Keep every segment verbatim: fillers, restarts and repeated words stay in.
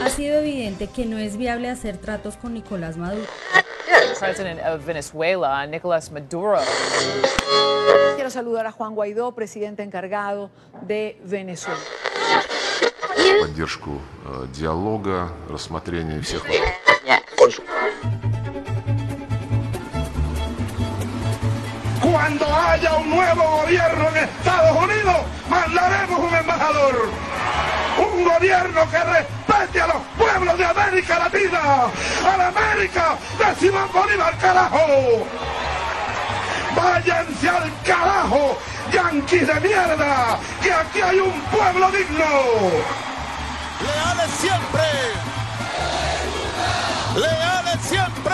ha sido evidente que no es viable hacer tratos con Nicolás Maduro. President of Venezuela, Nicolás Maduro. Quiero saludar a Juan Guaidó, presidente encargado de Venezuela. Поддержку э, диалога, рассмотрения всех Cuando haya un nuevo gobierno en Estados Unidos, mandaremos un embajador. Un gobierno que respete a los pueblos de América Latina. A la América de Simón Bolívar, carajo. Váyanse al carajo, yanquis de mierda, que aquí hay un pueblo digno. Leales siempre. Leales siempre.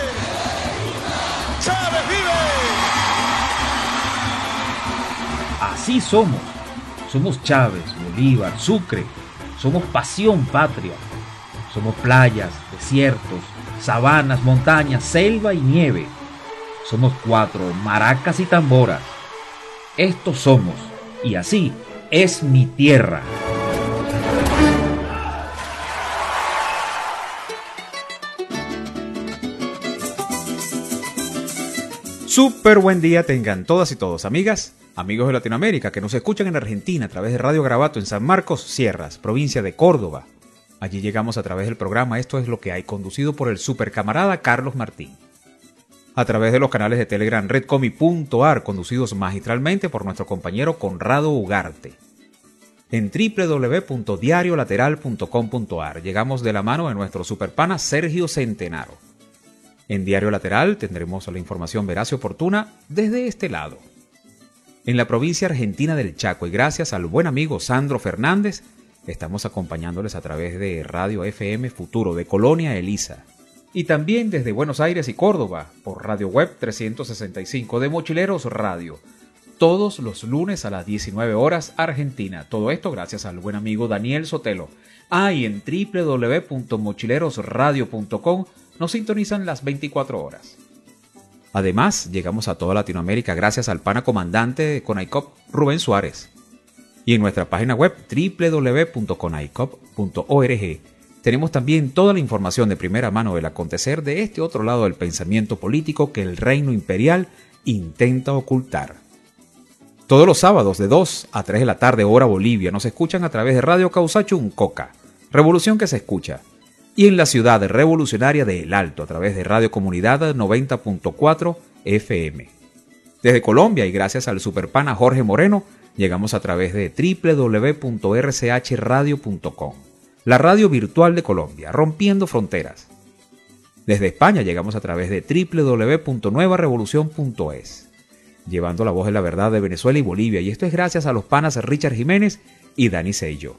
Chávez vive. Así somos. Somos Chávez, Bolívar, Sucre. Somos pasión patria. Somos playas, desiertos, sabanas, montañas, selva y nieve. Somos cuatro, maracas y tamboras. Estos somos, y así es mi tierra. Súper buen día tengan todas y todos, amigas, amigos de Latinoamérica que nos escuchan en Argentina a través de Radio Garabato en San Marcos, Sierras, provincia de Córdoba. Allí llegamos a través del programa Esto es lo que hay, conducido por el supercamarada Carlos Martín. A través de los canales de Telegram redcomi punto ar, conducidos magistralmente por nuestro compañero Conrado Ugarte. En doble u doble u doble u punto diario lateral punto com punto ar llegamos de la mano de nuestro superpana Sergio Centenaro. En Diario Lateral tendremos la información veraz y oportuna desde este lado. En la provincia argentina del Chaco, y gracias al buen amigo Sandro Fernández, estamos acompañándoles a través de Radio F M Futuro de Colonia Elisa. Y también desde Buenos Aires y Córdoba, por Radio Web trescientos sesenta y cinco de Mochileros Radio, todos los lunes a las diecinueve horas Argentina. Todo esto gracias al buen amigo Daniel Sotelo. Ah, y en doble u doble u doble u punto mochileros radio punto com nos sintonizan las veinticuatro horas. Además, llegamos a toda Latinoamérica gracias al pana comandante de CONAICOP, Rubén Suárez. Y en nuestra página web doble u doble u doble u punto conaicop punto org tenemos también toda la información de primera mano del acontecer de este otro lado del pensamiento político que el reino imperial intenta ocultar. Todos los sábados de dos a tres de la tarde hora Bolivia nos escuchan a través de Radio Causacho Uncoca, Revolución que se escucha, y en la ciudad revolucionaria de El Alto a través de Radio Comunidad noventa punto cuatro F M. Desde Colombia y gracias al superpana Jorge Moreno llegamos a través de doble u doble u doble u punto r c h radio punto com, la radio virtual de Colombia, rompiendo fronteras. Desde España llegamos a través de doble u doble u doble u punto nueva revolución punto es, llevando la voz de la verdad de Venezuela y Bolivia, y esto es gracias a los panas Richard Jiménez y Dani Seillo.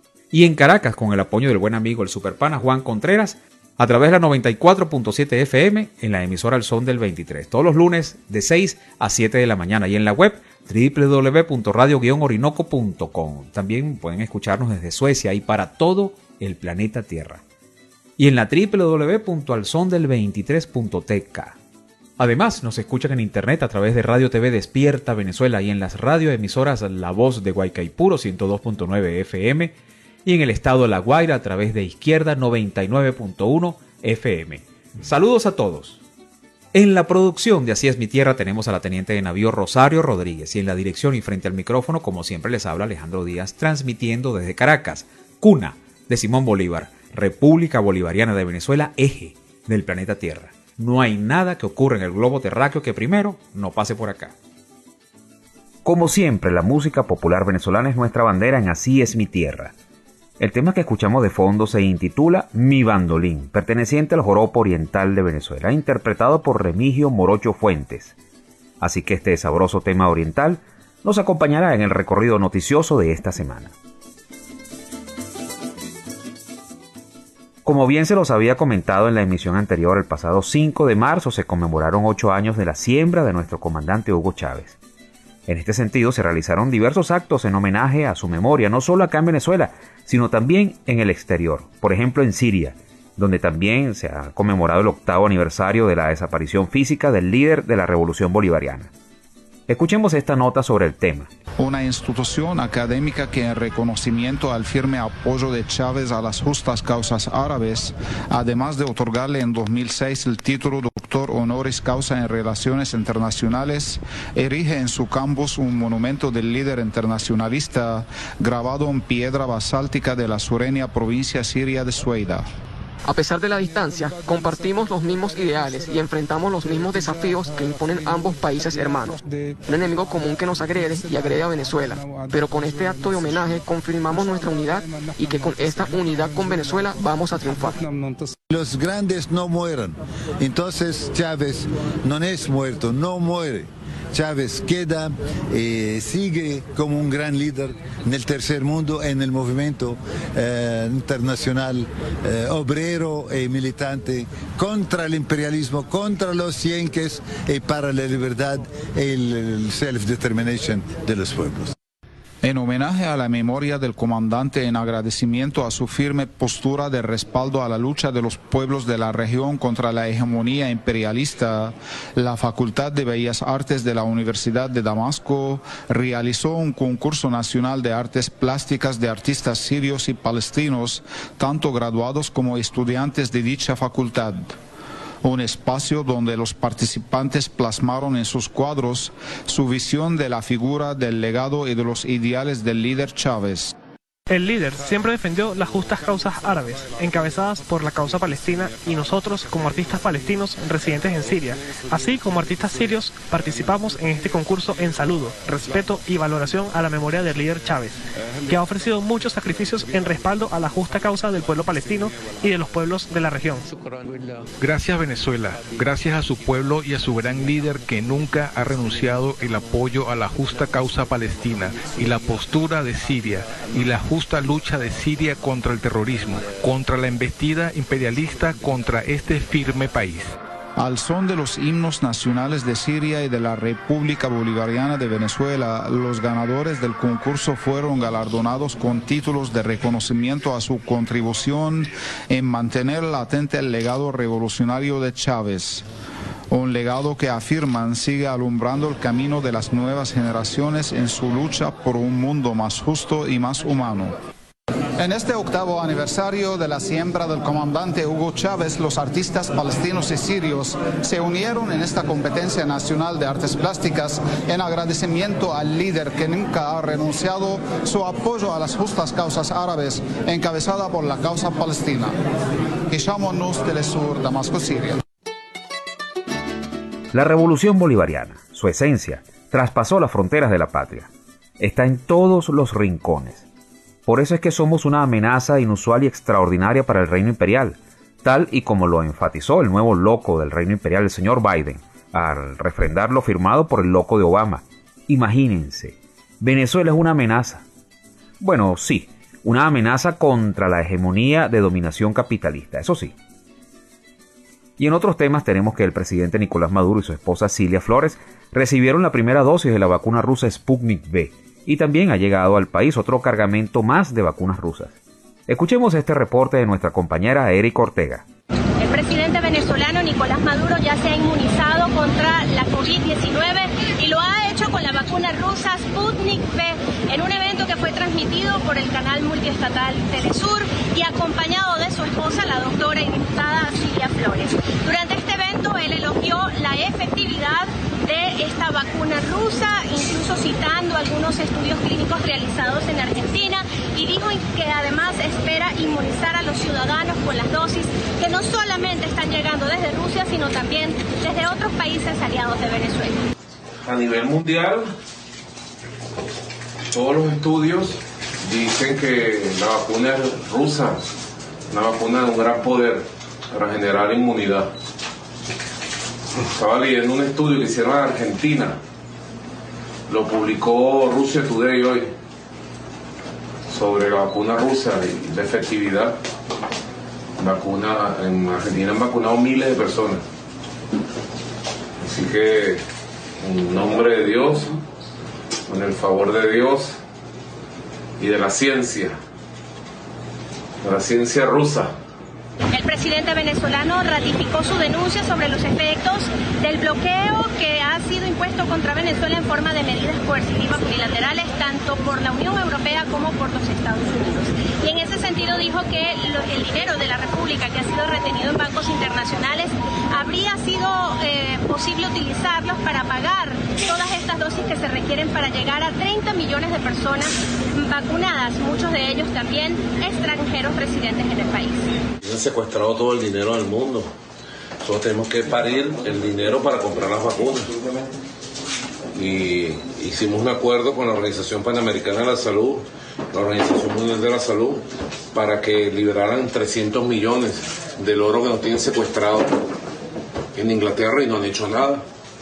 Y en Caracas, con el apoyo del buen amigo el superpana Juan Contreras, a través de la noventa y cuatro punto siete F M en la emisora El Son del veintitrés, todos los lunes de seis a siete de la mañana, y en la web doble u doble u doble u punto radio guion orinoco punto com. También pueden escucharnos desde Suecia y para todo el planeta Tierra. Y en la doble u doble u doble u punto al son del veintitrés punto t k. Además, nos escuchan en internet a través de Radio T V Despierta Venezuela y en las radioemisoras La Voz de Guaycaipuro ciento dos punto nueve F M y en el estado de La Guaira a través de Izquierda noventa y nueve punto uno F M. Saludos a todos. En la producción de Así es mi tierra tenemos a la teniente de navío Rosario Rodríguez, y en la dirección y frente al micrófono, como siempre, les habla Alejandro Díaz, transmitiendo desde Caracas, cuna de Simón Bolívar, República Bolivariana de Venezuela, eje del planeta Tierra. No hay nada que ocurra en el globo terráqueo que primero no pase por acá. Como siempre, la música popular venezolana es nuestra bandera en Así es mi tierra. El tema que escuchamos de fondo se intitula Mi Bandolín, perteneciente al joropo oriental de Venezuela, interpretado por Remigio Morocho Fuentes. Así que este sabroso tema oriental nos acompañará en el recorrido noticioso de esta semana. Como bien se los había comentado en la emisión anterior, el pasado cinco de marzo se conmemoraron ocho años de la siembra de nuestro comandante Hugo Chávez. En este sentido, se realizaron diversos actos en homenaje a su memoria, no solo acá en Venezuela, sino también en el exterior. Por ejemplo, en Siria, donde también se ha conmemorado el octavo aniversario de la desaparición física del líder de la Revolución Bolivariana. Escuchemos esta nota sobre el tema. Una institución académica que en reconocimiento al firme apoyo de Chávez a las justas causas árabes, además de otorgarle en dos mil seis el título doctor honoris causa en relaciones internacionales, erige en su campus un monumento del líder internacionalista grabado en piedra basáltica de la sureña provincia siria de Sueida. A pesar de la distancia, compartimos los mismos ideales y enfrentamos los mismos desafíos que imponen ambos países hermanos. Un enemigo común que nos agrede y agrede a Venezuela. Pero con este acto de homenaje confirmamos nuestra unidad y que con esta unidad con Venezuela vamos a triunfar. Los grandes no mueren. Entonces Chávez no es muerto, no muere. Chávez queda, eh, sigue como un gran líder en el tercer mundo, en el movimiento eh, internacional eh, obrero y militante contra el imperialismo, contra los yanquis y para la libertad y el self-determination de los pueblos. En homenaje a la memoria del comandante, en agradecimiento a su firme postura de respaldo a la lucha de los pueblos de la región contra la hegemonía imperialista, la Facultad de Bellas Artes de la Universidad de Damasco realizó un concurso nacional de artes plásticas de artistas sirios y palestinos, tanto graduados como estudiantes de dicha facultad. Un espacio donde los participantes plasmaron en sus cuadros su visión de la figura, del legado y de los ideales del líder Chávez. El líder siempre defendió las justas causas árabes, encabezadas por la causa palestina, y nosotros, como artistas palestinos residentes en Siria, así como artistas sirios, participamos en este concurso en saludo, respeto y valoración a la memoria del líder Chávez, que ha ofrecido muchos sacrificios en respaldo a la justa causa del pueblo palestino y de los pueblos de la región. Gracias Venezuela, gracias a su pueblo y a su gran líder que nunca ha renunciado el apoyo a la justa causa palestina y la postura de Siria y la justa justa lucha de Siria contra el terrorismo, contra la embestida imperialista contra este firme país. Al son de los himnos nacionales de Siria y de la República Bolivariana de Venezuela, los ganadores del concurso fueron galardonados con títulos de reconocimiento a su contribución en mantener latente el legado revolucionario de Chávez. Un legado que afirman sigue alumbrando el camino de las nuevas generaciones en su lucha por un mundo más justo y más humano. En este octavo aniversario de la siembra del comandante Hugo Chávez, los artistas palestinos y sirios se unieron en esta competencia nacional de artes plásticas en agradecimiento al líder que nunca ha renunciado su apoyo a las justas causas árabes, encabezada por la causa palestina. Hisham Onus, Telesur, Damasco, Siria. La revolución bolivariana, su esencia, traspasó las fronteras de la patria. Está en todos los rincones. Por eso es que somos una amenaza inusual y extraordinaria para el reino imperial, tal y como lo enfatizó el nuevo loco del reino imperial, el señor Biden, al refrendar lo firmado por el loco de Obama. Imagínense, Venezuela es una amenaza. Bueno, sí, una amenaza contra la hegemonía de dominación capitalista, eso sí. Y en otros temas tenemos que el presidente Nicolás Maduro y su esposa Cilia Flores recibieron la primera dosis de la vacuna rusa Sputnik V, y también ha llegado al país otro cargamento más de vacunas rusas. Escuchemos este reporte de nuestra compañera Erika Ortega. El presidente venezolano Nicolás Maduro ya se ha inmunizado contra la COVID diecinueve y lo ha hecho con la vacuna rusa Sputnik V en un evento que fue transmitido por el canal multiestatal Telesur y acompañado de su esposa, la doctora y diputada Cilia Flores. Durante este evento él elogió la efectividad de esta vacuna rusa, incluso citando algunos estudios clínicos realizados en Argentina, y dijo que además espera inmunizar a los ciudadanos con las dosis que no solamente están llegando desde Rusia, sino también desde otros países aliados de Venezuela. A nivel mundial, todos los estudios dicen que la vacuna es rusa, una vacuna de un gran poder para generar inmunidad. Estaba leyendo un estudio que hicieron en Argentina, lo publicó Russia Today hoy, sobre la vacuna rusa y la efectividad. Vacuna, en Argentina han vacunado miles de personas. Así que, en nombre de Dios, con el favor de Dios y de la ciencia, de la ciencia rusa. El presidente venezolano ratificó su denuncia sobre los efectos del bloqueo que ha sido impuesto contra Venezuela en forma de medidas coercitivas unilaterales, tanto por la Unión Europea como por los Estados Unidos. Y en ese sentido dijo que el dinero de la República que ha sido retenido en bancos internacionales habría sido eh, posible utilizarlos para pagar todas estas dosis que se requieren para llegar a treinta millones de personas vacunadas, muchos de ellos también extranjeros residentes en el país. Han secuestrado todo el dinero del mundo. Nosotros tenemos que parir el dinero para comprar las vacunas. Y hicimos un acuerdo con la Organización Panamericana de la Salud, la Organización Mundial de la Salud, para que liberaran trescientos millones del oro que nos tienen secuestrado en Inglaterra y no han hecho nada.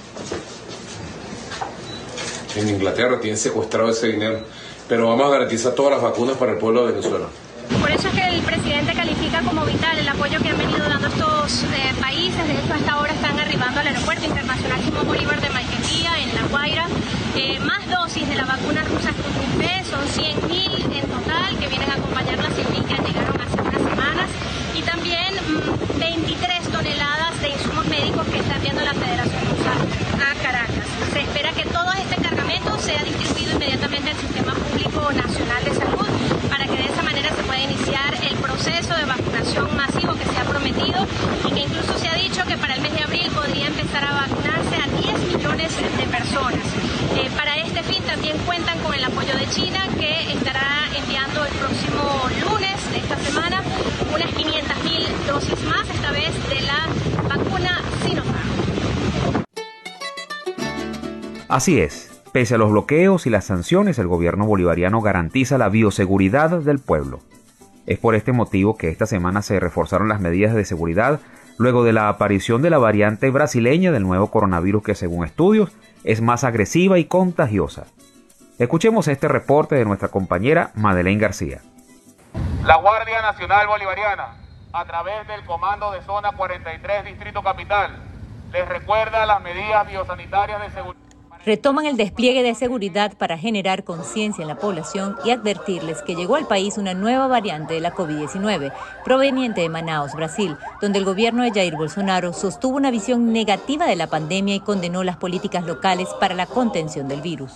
En Inglaterra tienen secuestrado ese dinero, pero vamos a garantizar todas las vacunas para el pueblo de Venezuela. Por eso es que el presidente califica como vital el apoyo que han venido dando estos eh, países. De hecho, hasta ahora están arribando al aeropuerto internacional Simón Bolívar de Maiquetía, en La Guaira, eh, más dosis de la vacuna rusa Sputnik V, son cien mil en total, que vienen a acompañar las cien mil que llegaron hace unas semanas, y también mmm, veintitrés toneladas de insumos médicos que está enviando la Federación Rusa a Caracas. Se espera que todo este cargamento sea distribuido inmediatamente al Sistema Público Nacional de Salud, para que de esa manera se pueda iniciar el proceso de vacunación masivo que se ha prometido, y que incluso se ha dicho que para el mes de abril podría empezar a vacunarse a diez millones de personas. Eh, para este fin también cuentan con el apoyo de China, que estará enviando el próximo lunes de esta semana unas quinientas mil dosis más, esta vez de la vacuna Sinopharm. Así es. Pese a los bloqueos y las sanciones, el gobierno bolivariano garantiza la bioseguridad del pueblo. Es por este motivo que esta semana se reforzaron las medidas de seguridad luego de la aparición de la variante brasileña del nuevo coronavirus, que según estudios es más agresiva y contagiosa. Escuchemos este reporte de nuestra compañera Madeleine García. La Guardia Nacional Bolivariana, a través del Comando de Zona cuarenta y tres Distrito Capital, les recuerda las medidas biosanitarias de seguridad. Retoman el despliegue de seguridad para generar conciencia en la población y advertirles que llegó al país una nueva variante de la COVID diecinueve, proveniente de Manaus, Brasil, donde el gobierno de Jair Bolsonaro sostuvo una visión negativa de la pandemia y condenó las políticas locales para la contención del virus.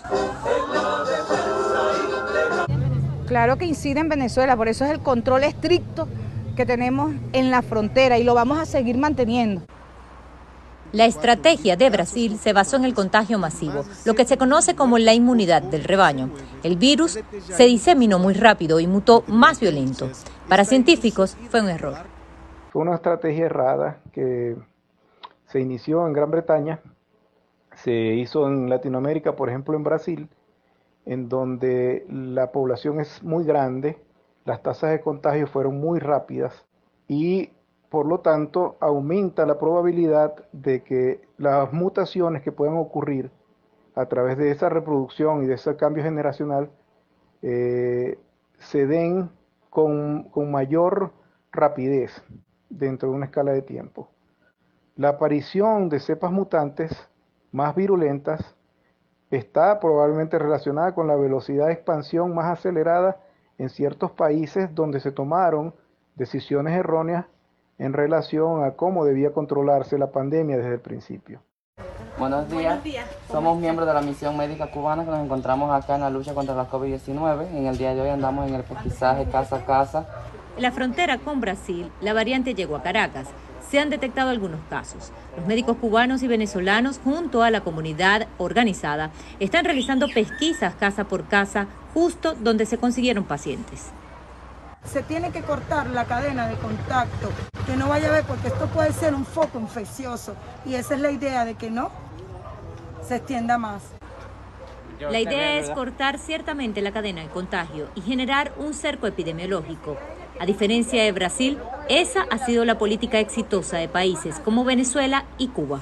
Claro que incide en Venezuela, por eso es el control estricto que tenemos en la frontera y lo vamos a seguir manteniendo. La estrategia de Brasil se basó en el contagio masivo, lo que se conoce como la inmunidad del rebaño. El virus se diseminó muy rápido y mutó más violento. Para científicos fue un error. Fue una estrategia errada que se inició en Gran Bretaña, se hizo en Latinoamérica, por ejemplo en Brasil, en donde la población es muy grande, las tasas de contagio fueron muy rápidas y por lo tanto, aumenta la probabilidad de que las mutaciones que puedan ocurrir a través de esa reproducción y de ese cambio generacional eh, se den con, con mayor rapidez dentro de una escala de tiempo. La aparición de cepas mutantes más virulentas está probablemente relacionada con la velocidad de expansión más acelerada en ciertos países donde se tomaron decisiones erróneas en relación a cómo debía controlarse la pandemia desde el principio. Buenos días. Buenos días. Somos miembros de la misión médica cubana que nos encontramos acá en la lucha contra la COVID diecinueve. En el día de hoy andamos en el pesquisaje casa a casa. En la frontera con Brasil, la variante llegó a Caracas. Se han detectado algunos casos. Los médicos cubanos y venezolanos, junto a la comunidad organizada, están realizando pesquisas casa por casa, justo donde se consiguieron pacientes. Se tiene que cortar la cadena de contacto, que no vaya a haber, porque esto puede ser un foco infeccioso y esa es la idea, de que no se extienda más. La idea es cortar ciertamente la cadena de contagio y generar un cerco epidemiológico. A diferencia de Brasil, esa ha sido la política exitosa de países como Venezuela y Cuba.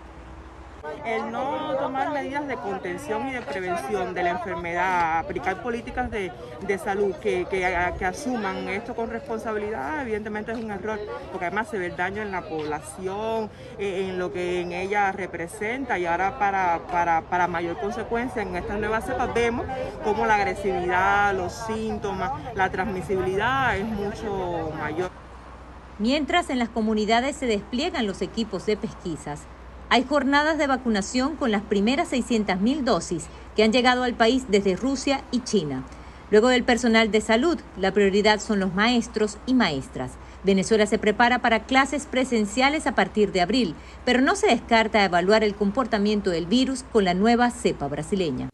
El no tomar medidas de contención y de prevención de la enfermedad, aplicar políticas de, de salud que, que, que asuman esto con responsabilidad, evidentemente es un error, porque además se ve el daño en la población, en lo que en ella representa, y ahora para, para, para mayor consecuencia en estas nuevas cepas vemos cómo la agresividad, los síntomas, la transmisibilidad es mucho mayor. Mientras en las comunidades se despliegan los equipos de pesquisas, hay jornadas de vacunación con las primeras seiscientas mil dosis que han llegado al país desde Rusia y China. Luego del personal de salud, la prioridad son los maestros y maestras. Venezuela se prepara para clases presenciales a partir de abril, pero no se descarta evaluar el comportamiento del virus con la nueva cepa brasileña.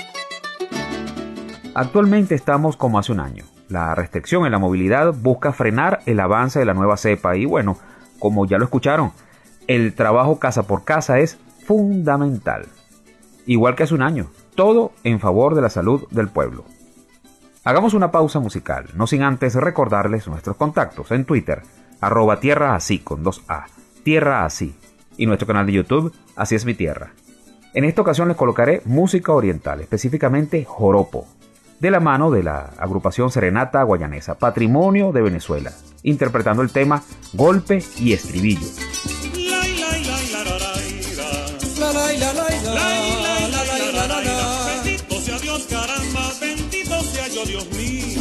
Actualmente estamos como hace un año. La restricción en la movilidad busca frenar el avance de la nueva cepa y bueno, como ya lo escucharon, el trabajo casa por casa es fundamental. Igual que hace un año, todo en favor de la salud del pueblo. Hagamos una pausa musical, no sin antes recordarles nuestros contactos en Twitter, arroba tierra así con dos A, tierra así, y nuestro canal de YouTube, Así es mi tierra. En esta ocasión les colocaré música oriental, específicamente joropo, de la mano de la agrupación Serenata Guayanesa, patrimonio de Venezuela, interpretando el tema Golpe y Estribillo. Bendito sea Dios, caramba, bendito sea yo, Dios mío.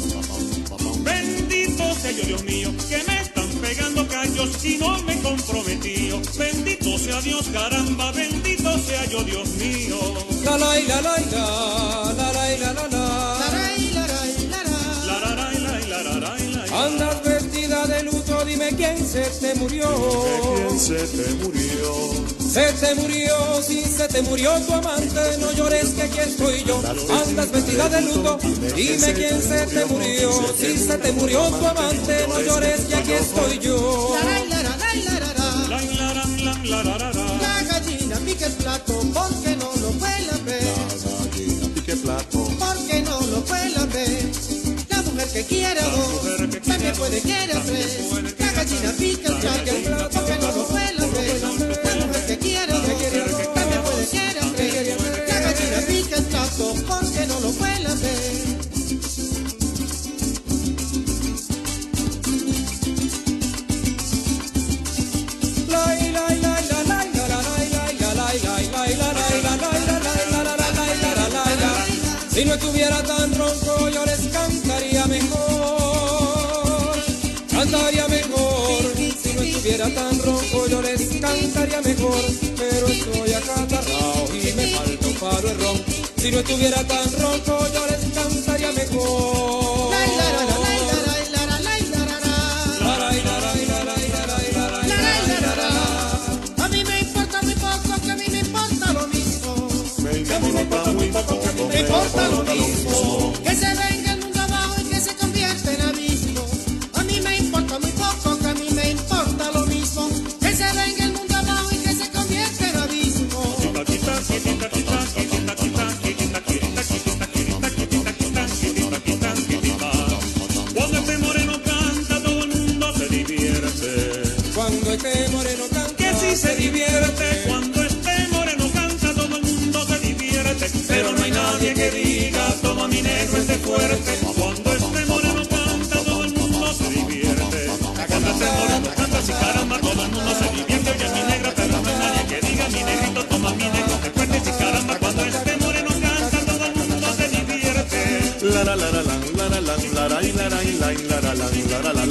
Bendito sea yo, Dios mío, que me están pegando callos y no me comprometí. Bendito sea Dios, caramba, bendito sea yo, Dios mío. La la la la la la la la la. Andas vestida de luto, dime quién se te murió. Dime quién se te murió. Se te murió, si se te murió tu amante, no llores que aquí estoy yo. Andas vestida de luto, dime quién se te murió. Si se te murió tu amante, no llores que aquí estoy yo. La gallina pique el plato, porque no lo pueden ver. La gallina pique el plato, porque no lo pueden ver. La mujer que quiere dos, también puede querer tres. La gallina pique el plato, porque no lo pueden ver. La mujer que quiere dos, también puede querer tres. La gallina pique el plato, porque no lo pueden ver. Si no estuviera tan ronco yo les cantaría mejor, cantaría mejor. Si no estuviera tan ronco yo les cantaría mejor, pero estoy acatarrao y me falta un paro de ron. Si no estuviera tan ronco yo les cantaría mejor. A mí me importa muy poco, que a mí me importa lo mismo. Que a mí me importa muy poco, que a mí me importa lo mismo. Que se venga el mundo abajo y que se convierta en abismo. A mí me importa muy poco, que a mí me importa lo mismo. Que se venga el mundo abajo y que se convierta en abismo. Cuando este moreno canta todo el mundo se divierte. Cuando este moreno canta que sí se divierte. Cuando este moreno canta todo el mundo se divierte. Pero no hay nadie que diga toma mi negro este fuerte. Cuando este moreno canta todo el mundo se divierte. Cuando este moreno canta así caramba todo el mundo se divierte. Oye mi negra pero no hay nadie que diga mi negrito toma mi negro este fuerte. Si caramba cuando este moreno canta todo el mundo se divierte. La la la la la la la la la la la la la la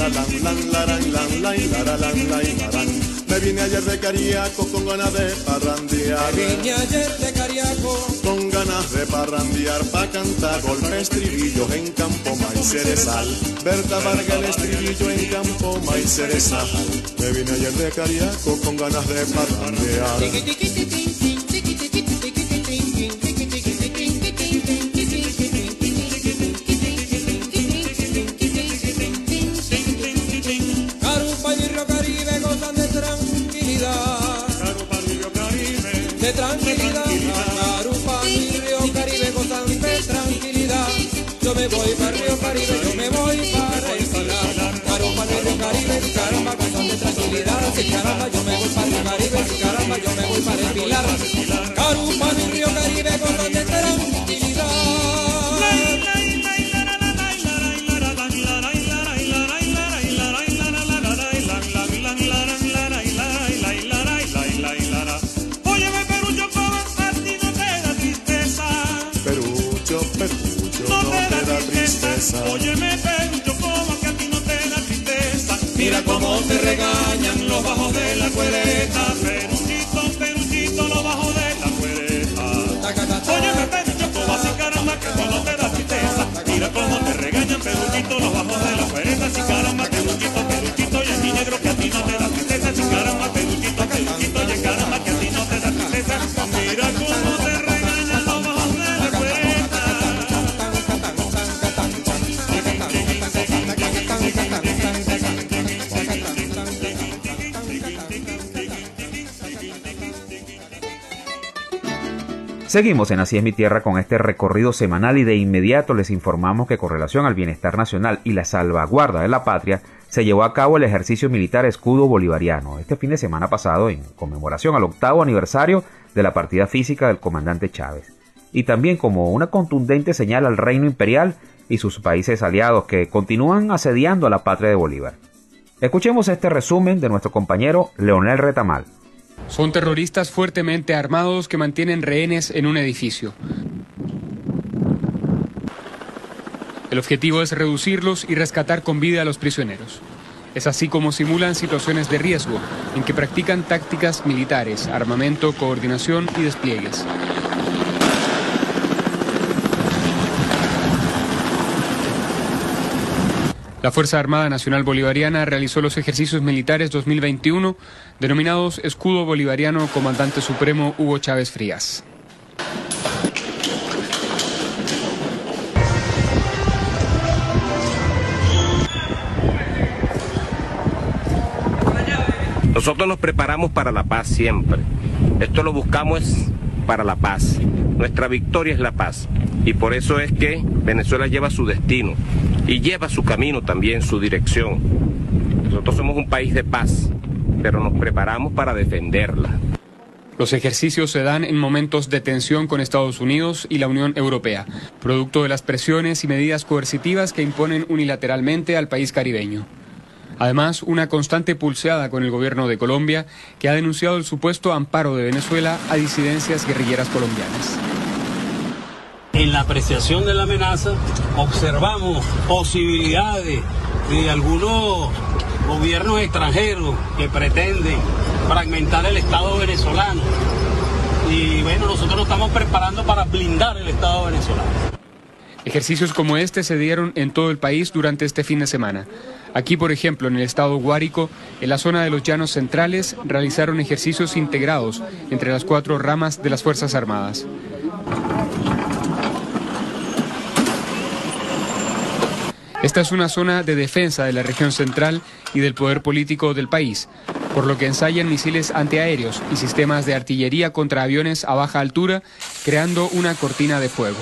la la la. Me vine ayer de Cariaco con ganas de parrandear. Me vine ayer de Cariaco con ganas de parrandear pa' cantar golpe estribillo en campo maíz cerezal. Berta Varga el estribillo en campo maíz cerezal. Me vine ayer de Cariaco con ganas de parrandear. De tranquilidad, Garupa y Río Caribe gozan de tranquilidad. Yo me voy para Río Caribe, yo me voy para el Pilar. Garupa y Río Caribe, si caramba gozan de tranquilidad. Si caramba yo me voy para Río Caribe, si caramba yo me voy para el Pilar. Mira cómo te regañan los bajos de la cuereta, Peruchito, Peruchito, los bajos de la cuereta. Óyeme, Perucho, tú vas sin caramba que solo te da tristeza. Mira cómo te regañan, Peruchito, los bajos de la cuereta, sin caramba, Peruchito, Peruchito, y el mi negro que a ti no te da tristeza, sin caramba, Peruchito, Peruchito, y el caramba que a ti no te da tristeza. Mira cómo te regañan los bajos de la cuereta. Seguimos en Así es mi tierra con este recorrido semanal y de inmediato les informamos que con relación al bienestar nacional y la salvaguarda de la patria se llevó a cabo el ejercicio militar Escudo Bolivariano este fin de semana pasado en conmemoración al octavo aniversario de la partida física del comandante Chávez y también como una contundente señal al reino imperial y sus países aliados que continúan asediando a la patria de Bolívar. Escuchemos este resumen de nuestro compañero Leonel Retamal. Son terroristas fuertemente armados que mantienen rehenes en un edificio. El objetivo es reducirlos y rescatar con vida a los prisioneros. Es así como simulan situaciones de riesgo, en que practican tácticas militares, armamento, coordinación y despliegues. La Fuerza Armada Nacional Bolivariana realizó los ejercicios militares dos mil veintiuno, denominados Escudo Bolivariano Comandante Supremo Hugo Chávez Frías. Nosotros nos preparamos para la paz siempre. Esto lo buscamos es para la paz. Nuestra victoria es la paz. Y por eso es que Venezuela lleva su destino y lleva su camino también, su dirección. Nosotros somos un país de paz, pero nos preparamos para defenderla. Los ejercicios se dan en momentos de tensión con Estados Unidos y la Unión Europea, producto de las presiones y medidas coercitivas que imponen unilateralmente al país caribeño. Además, una constante pulseada con el gobierno de Colombia, que ha denunciado el supuesto amparo de Venezuela a disidencias guerrilleras colombianas. En la apreciación de la amenaza, observamos posibilidades de algunos gobiernos extranjeros que pretenden fragmentar el Estado venezolano. Y bueno, nosotros nos estamos preparando para blindar el Estado venezolano. Ejercicios como este se dieron en todo el país durante este fin de semana. Aquí, por ejemplo, en el estado Guárico, en la zona de los Llanos Centrales, realizaron ejercicios integrados entre las cuatro ramas de las Fuerzas Armadas. Esta es una zona de defensa de la región central y del poder político del país, por lo que ensayan misiles antiaéreos y sistemas de artillería contra aviones a baja altura, creando una cortina de fuego.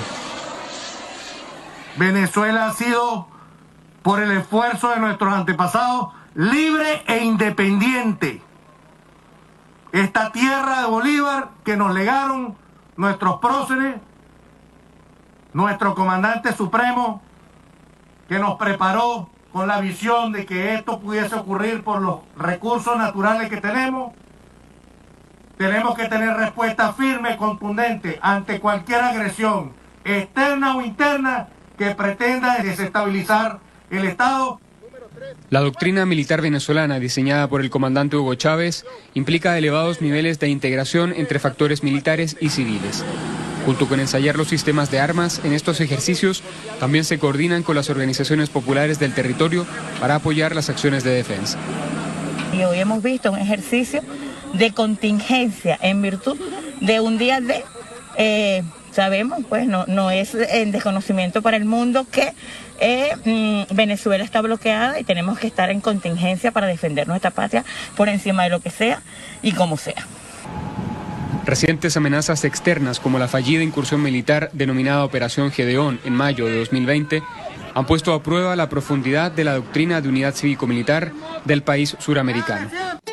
Venezuela ha sido, por el esfuerzo de nuestros antepasados, libre e independiente. Esta tierra de Bolívar que nos legaron nuestros próceres, nuestro comandante supremo, que nos preparó con la visión de que esto pudiese ocurrir por los recursos naturales que tenemos. Tenemos que tener respuesta firme, contundente, ante cualquier agresión, externa o interna, que pretenda desestabilizar el Estado. La doctrina militar venezolana diseñada por el comandante Hugo Chávez implica elevados niveles de integración entre factores militares y civiles. Junto con ensayar los sistemas de armas, en estos ejercicios también se coordinan con las organizaciones populares del territorio para apoyar las acciones de defensa. Y hoy hemos visto un ejercicio de contingencia en virtud de un día de... Eh, sabemos, pues no, no es en desconocimiento para el mundo que eh, mmm, Venezuela está bloqueada y tenemos que estar en contingencia para defender nuestra patria por encima de lo que sea y como sea. Recientes amenazas externas como la fallida incursión militar denominada Operación Gedeón en mayo de dos mil veinte han puesto a prueba la profundidad de la doctrina de unidad cívico-militar del país suramericano.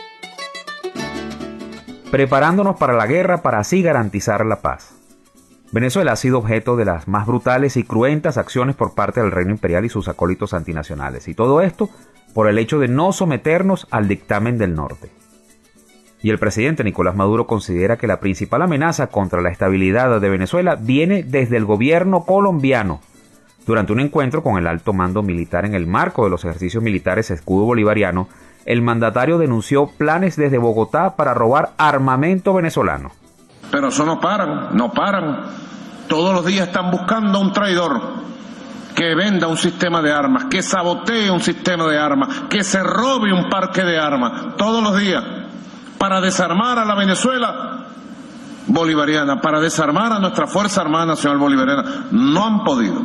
Preparándonos para la guerra para así garantizar la paz. Venezuela ha sido objeto de las más brutales y cruentas acciones por parte del reino imperial y sus acólitos antinacionales, y todo esto por el hecho de no someternos al dictamen del norte. Y el presidente Nicolás Maduro considera que la principal amenaza contra la estabilidad de Venezuela viene desde el gobierno colombiano, Durante un encuentro con el alto mando militar en el marco de los ejercicios militares Escudo Bolivariano, el mandatario denunció planes desde Bogotá para robar armamento venezolano. Pero eso no paran, no paran. Todos los días están buscando un traidor que venda un sistema de armas, que sabotee un sistema de armas, que se robe un parque de armas, todos los días, para desarmar a la Venezuela bolivariana, para desarmar a nuestra Fuerza Armada Nacional Bolivariana. No han podido.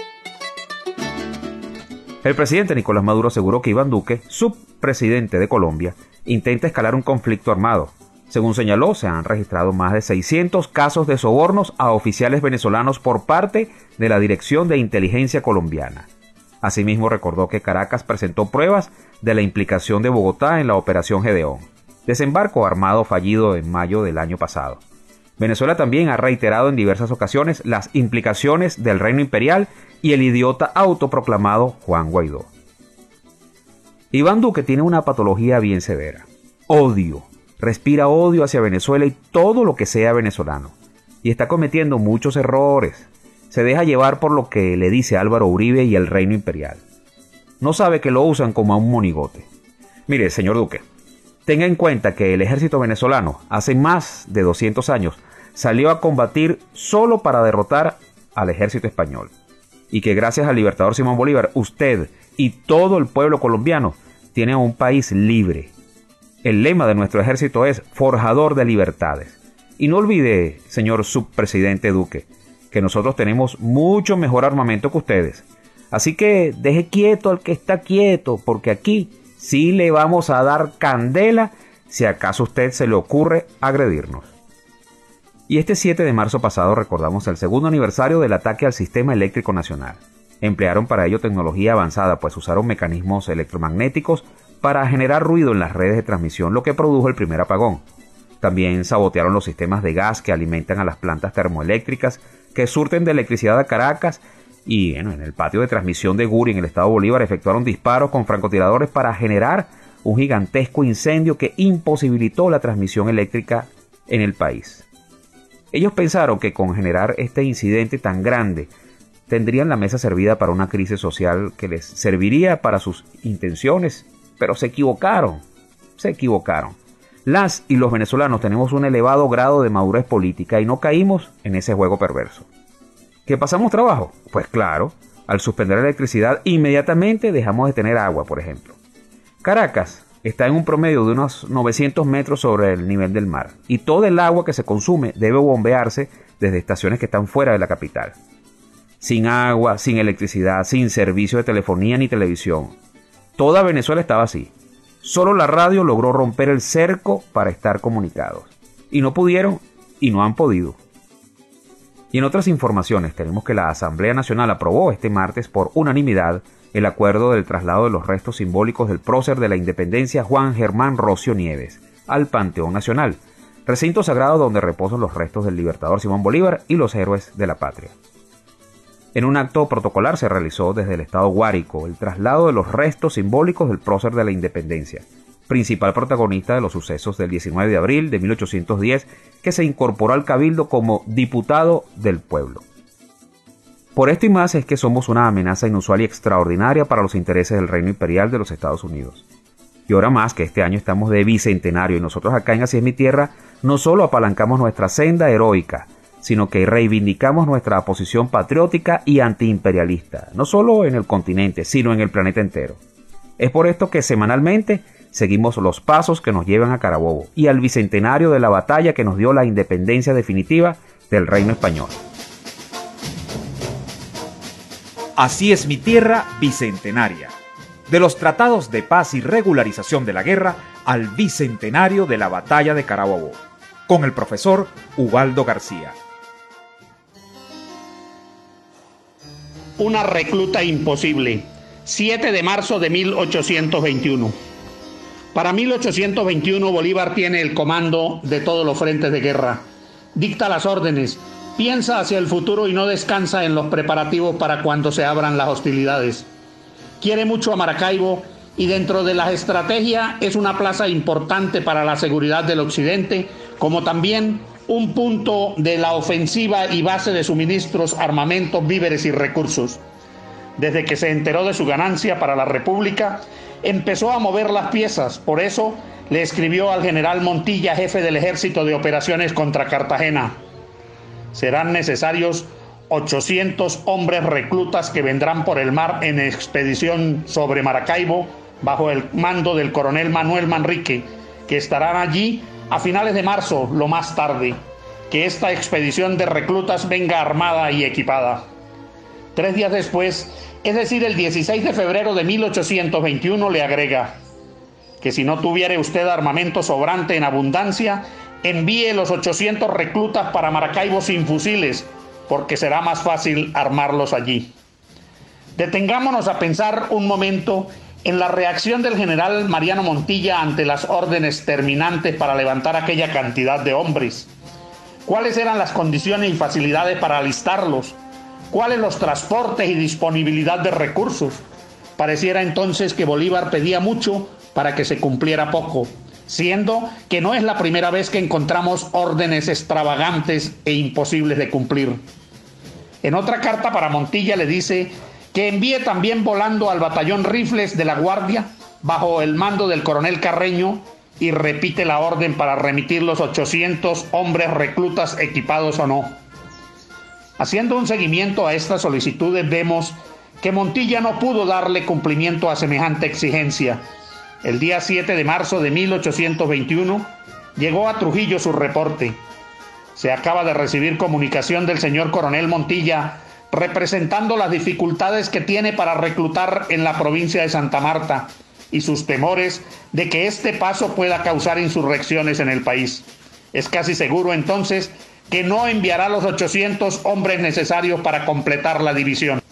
El presidente Nicolás Maduro aseguró que Iván Duque, subpresidente de Colombia, intenta escalar un conflicto armado. Según señaló, se han registrado más de seiscientos casos de sobornos a oficiales venezolanos por parte de la Dirección de Inteligencia colombiana. Asimismo, recordó que Caracas presentó pruebas de la implicación de Bogotá en la Operación Gedeón, desembarco armado fallido en mayo del año pasado. Venezuela también ha reiterado en diversas ocasiones las implicaciones del Reino Imperial y el idiota autoproclamado Juan Guaidó. Iván Duque tiene una patología bien severa: odio. Respira odio hacia Venezuela y todo lo que sea venezolano. Y está cometiendo muchos errores. Se deja llevar por lo que le dice Álvaro Uribe y el Reino Imperial. No sabe que lo usan como a un monigote. Mire, señor Duque, tenga en cuenta que el ejército venezolano hace más de doscientos años salió a combatir solo para derrotar al ejército español. Y que gracias al libertador Simón Bolívar, usted y todo el pueblo colombiano tienen un país libre. El lema de nuestro ejército es forjador de libertades. Y no olvide, señor subpresidente Duque, que nosotros tenemos mucho mejor armamento que ustedes. Así que deje quieto al que está quieto, porque aquí sí le vamos a dar candela si acaso a usted se le ocurre agredirnos. Y este siete de marzo pasado recordamos el segundo aniversario del ataque al sistema eléctrico nacional. Emplearon para ello tecnología avanzada, pues usaron mecanismos electromagnéticos para generar ruido en las redes de transmisión, lo que produjo el primer apagón. También sabotearon los sistemas de gas que alimentan a las plantas termoeléctricas que surten de electricidad a Caracas y bueno, en el patio de transmisión de Guri en el estado Bolívar efectuaron disparos con francotiradores para generar un gigantesco incendio que imposibilitó la transmisión eléctrica en el país. Ellos pensaron que con generar este incidente tan grande tendrían la mesa servida para una crisis social que les serviría para sus intenciones, pero se equivocaron, se equivocaron. Las y los venezolanos tenemos un elevado grado de madurez política y no caímos en ese juego perverso. ¿Que pasamos trabajo? Pues claro, al suspender la electricidad inmediatamente dejamos de tener agua, por ejemplo. Caracas está en un promedio de unos novecientos metros sobre el nivel del mar y todo el agua que se consume debe bombearse desde estaciones que están fuera de la capital. Sin agua, sin electricidad, sin servicio de telefonía ni televisión. Toda Venezuela estaba así. Solo la radio logró romper el cerco para estar comunicados. Y no pudieron y no han podido. Y en otras informaciones tenemos que la Asamblea Nacional aprobó este martes por unanimidad el acuerdo del traslado de los restos simbólicos del prócer de la independencia Juan Germán Rocio Nieves al Panteón Nacional, recinto sagrado donde reposan los restos del libertador Simón Bolívar y los héroes de la patria. En un acto protocolar se realizó desde el estado Guárico el traslado de los restos simbólicos del prócer de la independencia, principal protagonista de los sucesos del diecinueve de abril de mil ochocientos diez, que se incorporó al cabildo como diputado del pueblo. Por esto y más es que somos una amenaza inusual y extraordinaria para los intereses del Reino Imperial de los Estados Unidos. Y ahora más que este año estamos de bicentenario y nosotros acá en Así es mi tierra no solo apalancamos nuestra senda heroica, sino que reivindicamos nuestra posición patriótica y antiimperialista, no solo en el continente, sino en el planeta entero. Es por esto que semanalmente seguimos los pasos que nos llevan a Carabobo y al bicentenario de la batalla que nos dio la independencia definitiva del Reino Español. Así es mi tierra bicentenaria. De los tratados de paz y regularización de la guerra al bicentenario de la batalla de Carabobo, con el profesor Ubaldo García. Una recluta imposible. siete de marzo de mil ochocientos veintiuno. Para mil ochocientos veintiuno Bolívar tiene el comando de todos los frentes de guerra. Dicta las órdenes, piensa hacia el futuro y no descansa en los preparativos para cuando se abran las hostilidades. Quiere mucho a Maracaibo y dentro de la estrategia es una plaza importante para la seguridad del occidente, como también un punto de la ofensiva y base de suministros, armamentos, víveres y recursos. desde que se enteró de su ganancia para la República, empezó a mover las piezas. Por eso le escribió al general Montilla, jefe del Ejército de Operaciones contra Cartagena: serán necesarios ochocientos hombres reclutas que vendrán por el mar en expedición sobre Maracaibo bajo el mando del coronel Manuel Manrique, que estarán allí a finales de marzo, lo más tarde. Que esta expedición de reclutas venga armada y equipada. Tres días después, es decir, el dieciséis de febrero de mil ochocientos veintiuno, le agrega que si no tuviere usted armamento sobrante en abundancia, envíe los ochocientos reclutas para Maracaibo sin fusiles, porque será más fácil armarlos allí. Detengámonos a pensar un momento en la reacción del general Mariano Montilla ante las órdenes terminantes para levantar aquella cantidad de hombres. ¿Cuáles eran las condiciones y facilidades para alistarlos? ¿Cuáles los transportes y disponibilidad de recursos? Pareciera entonces que Bolívar pedía mucho para que se cumpliera poco, siendo que no es la primera vez que encontramos órdenes extravagantes e imposibles de cumplir. En otra carta para Montilla le dice que envíe también volando al batallón Rifles de la Guardia, bajo el mando del coronel Carreño, y repite la orden para remitir los ochocientos hombres reclutas equipados o no. Haciendo un seguimiento a estas solicitudes, vemos que Montilla no pudo darle cumplimiento a semejante exigencia. El día siete de marzo de mil ochocientos veintiuno llegó a Trujillo su reporte. Se acaba de recibir comunicación del señor coronel Montilla representando las dificultades que tiene para reclutar en la provincia de Santa Marta y sus temores de que este paso pueda causar insurrecciones en el país. Es casi seguro entonces que no enviará los ochocientos hombres necesarios para completar la división.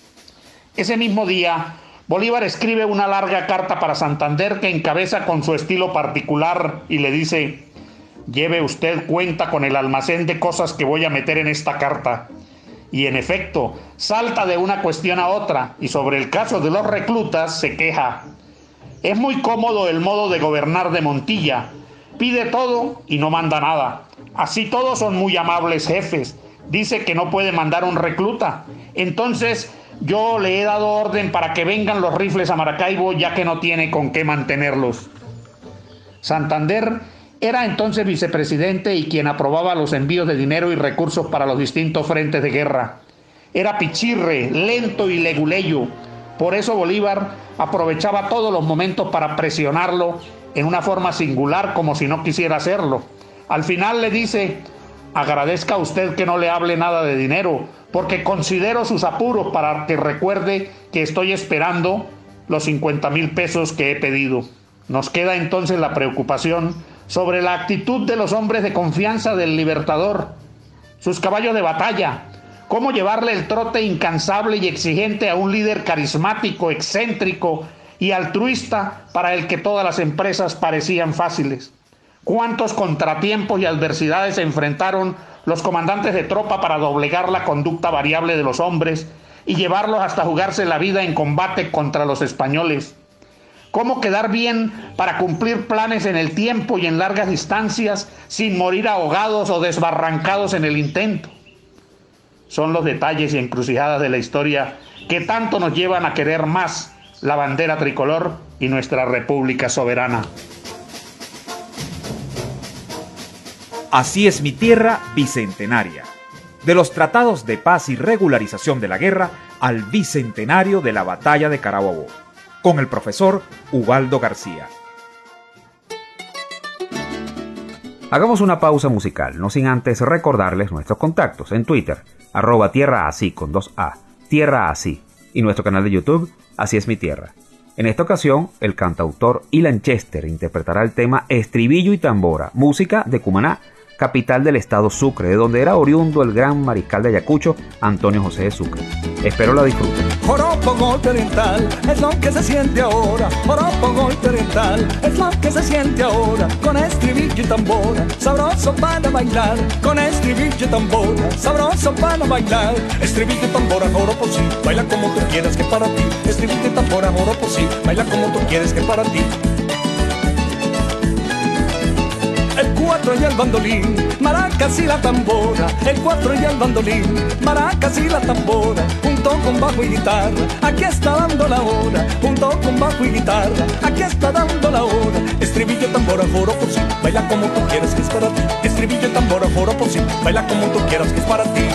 Ese mismo día, Bolívar escribe una larga carta para Santander que encabeza con su estilo particular y le dice: lleve usted cuenta con el almacén de cosas que voy a meter en esta carta. Y en efecto, salta de una cuestión a otra y sobre el caso de los reclutas se queja. Es muy cómodo el modo de gobernar de Montilla. Pide todo y no manda nada. Así todos son muy amables jefes. Dice que no puede mandar un recluta. Entonces yo le he dado orden para que vengan los Rifles a Maracaibo, ya que no tiene con qué mantenerlos. Santander era entonces vicepresidente y quien aprobaba los envíos de dinero y recursos para los distintos frentes de guerra. Era pichirre, lento y leguleyo. Por eso Bolívar aprovechaba todos los momentos para presionarlo en una forma singular, como si no quisiera hacerlo. Al final le dice: agradezca usted que no le hable nada de dinero, porque considero sus apuros para que recuerde que estoy esperando los cincuenta mil pesos que he pedido. Nos queda entonces la preocupación sobre la actitud de los hombres de confianza del Libertador, sus caballos de batalla. Cómo llevarle el trote incansable y exigente a un líder carismático, excéntrico y altruista para el que todas las empresas parecían fáciles. Cuántos contratiempos y adversidades se enfrentaron los comandantes de tropa para doblegar la conducta variable de los hombres y llevarlos hasta jugarse la vida en combate contra los españoles. Cómo quedar bien para cumplir planes en el tiempo y en largas distancias sin morir ahogados o desbarrancados en el intento. Son los detalles y encrucijadas de la historia que tanto nos llevan a querer más la bandera tricolor y nuestra República soberana. Así es mi tierra bicentenaria. De los tratados de paz y regularización de la guerra al bicentenario de la batalla de Carabobo, con el profesor Ubaldo García. Hagamos una pausa musical, no sin antes recordarles nuestros contactos en Twitter, arroba tierra así con dos A, tierra así, y nuestro canal de YouTube, Así es mi tierra. En esta ocasión, el cantautor Ilan Chester interpretará el tema Estribillo y Tambora, música de Cumaná, capital del estado Sucre, de donde era oriundo el gran mariscal de Ayacucho, Antonio José de Sucre. Espero la disfruten. Joropo golpe oriental es lo que se siente ahora. Joropo golpe oriental es lo que se siente ahora. Con estribillo y tambora, sabroso para bailar. Con estribillo y tambora, sabroso para bailar. Estribillo y tambora, joropo sí, baila como tú quieras que para ti. Estribillo y tambora, joropo sí, baila como tú quieres que para ti. el cuatro y el bandolín, maracas y la tambora, el cuatro y el bandolín, maracas y la tambora, junto con bajo y guitarra, aquí está dando la hora, junto con bajo y guitarra, aquí está dando la hora, estribillo, tambora, joro por sí, baila como tú quieras que es para ti, estribillo, tambora, joro por sí, baila como tú quieras que es para ti.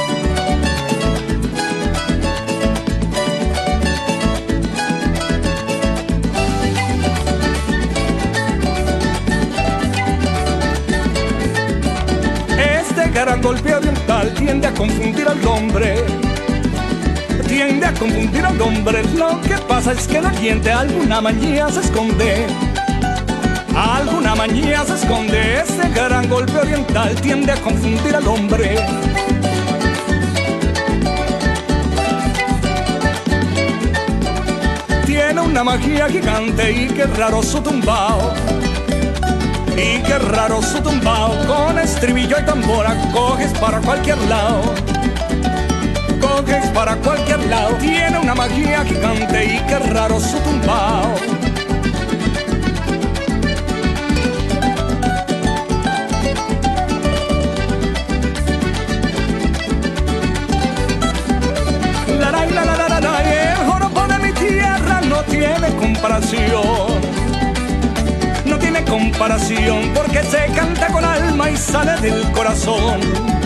Gran golpe oriental tiende a confundir al hombre, tiende a confundir al hombre. Lo que pasa es que la gente alguna manía se esconde, alguna manía se esconde. Este gran golpe oriental tiende a confundir al hombre. Tiene una magia gigante y qué raro su tumbao. Y qué raro su tumbao, con estribillo y tambora, coges para cualquier lado, coges para cualquier lado, tiene una magia gigante y qué raro su tumbao. La la la la la la, el joropo de mi tierra no tiene comparación. No tiene comparación porque se canta con alma y sale del corazón.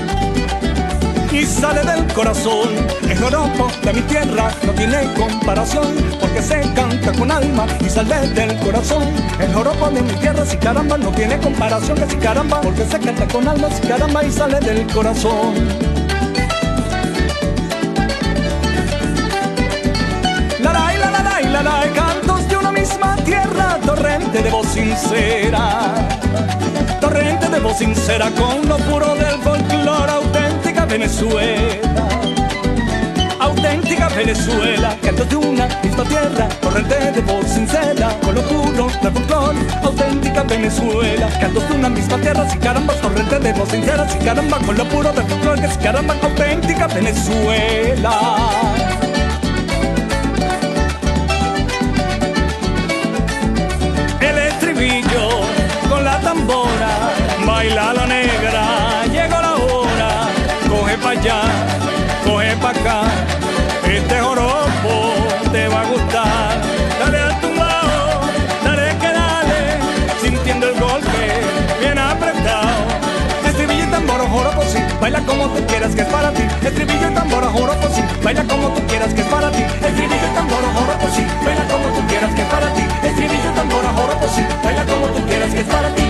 Y sale del corazón. El joropo de mi tierra no tiene comparación porque se canta con alma y sale del corazón. El joropo de mi tierra, si caramba, no tiene comparación que si caramba, porque se canta con alma, si caramba, y sale del corazón. La la la la la la la, cantos de una misma tierra, torrente de voz sincera, torrente de voz sincera con lo puro del folclore, auténtica Venezuela, auténtica Venezuela, cantos de una misma tierra, torrente de voz sincera con lo puro del folclore, auténtica Venezuela, cantos de una misma tierra, si caramba, torrente de voz sincera, si caramba, con lo puro del folclore, que si caramba, auténtica Venezuela. Con la tambora, baila la negra, llegó la hora, coge pa' allá, coge pa' acá, este joropo te va a gustar, dale al tumbao, dale que dale, sintiendo el golpe, bien apretado, estribillo y tambora, joropo sí, baila como tú quieras que es para ti, estribillo y tambora, joropo sí, baila como tú quieras que es para ti, estribillo y tambora, joropo sí, baila como tú quieras que es para ti, estribillo y tambora, joropo sí, baila como tú quieras que es para ti.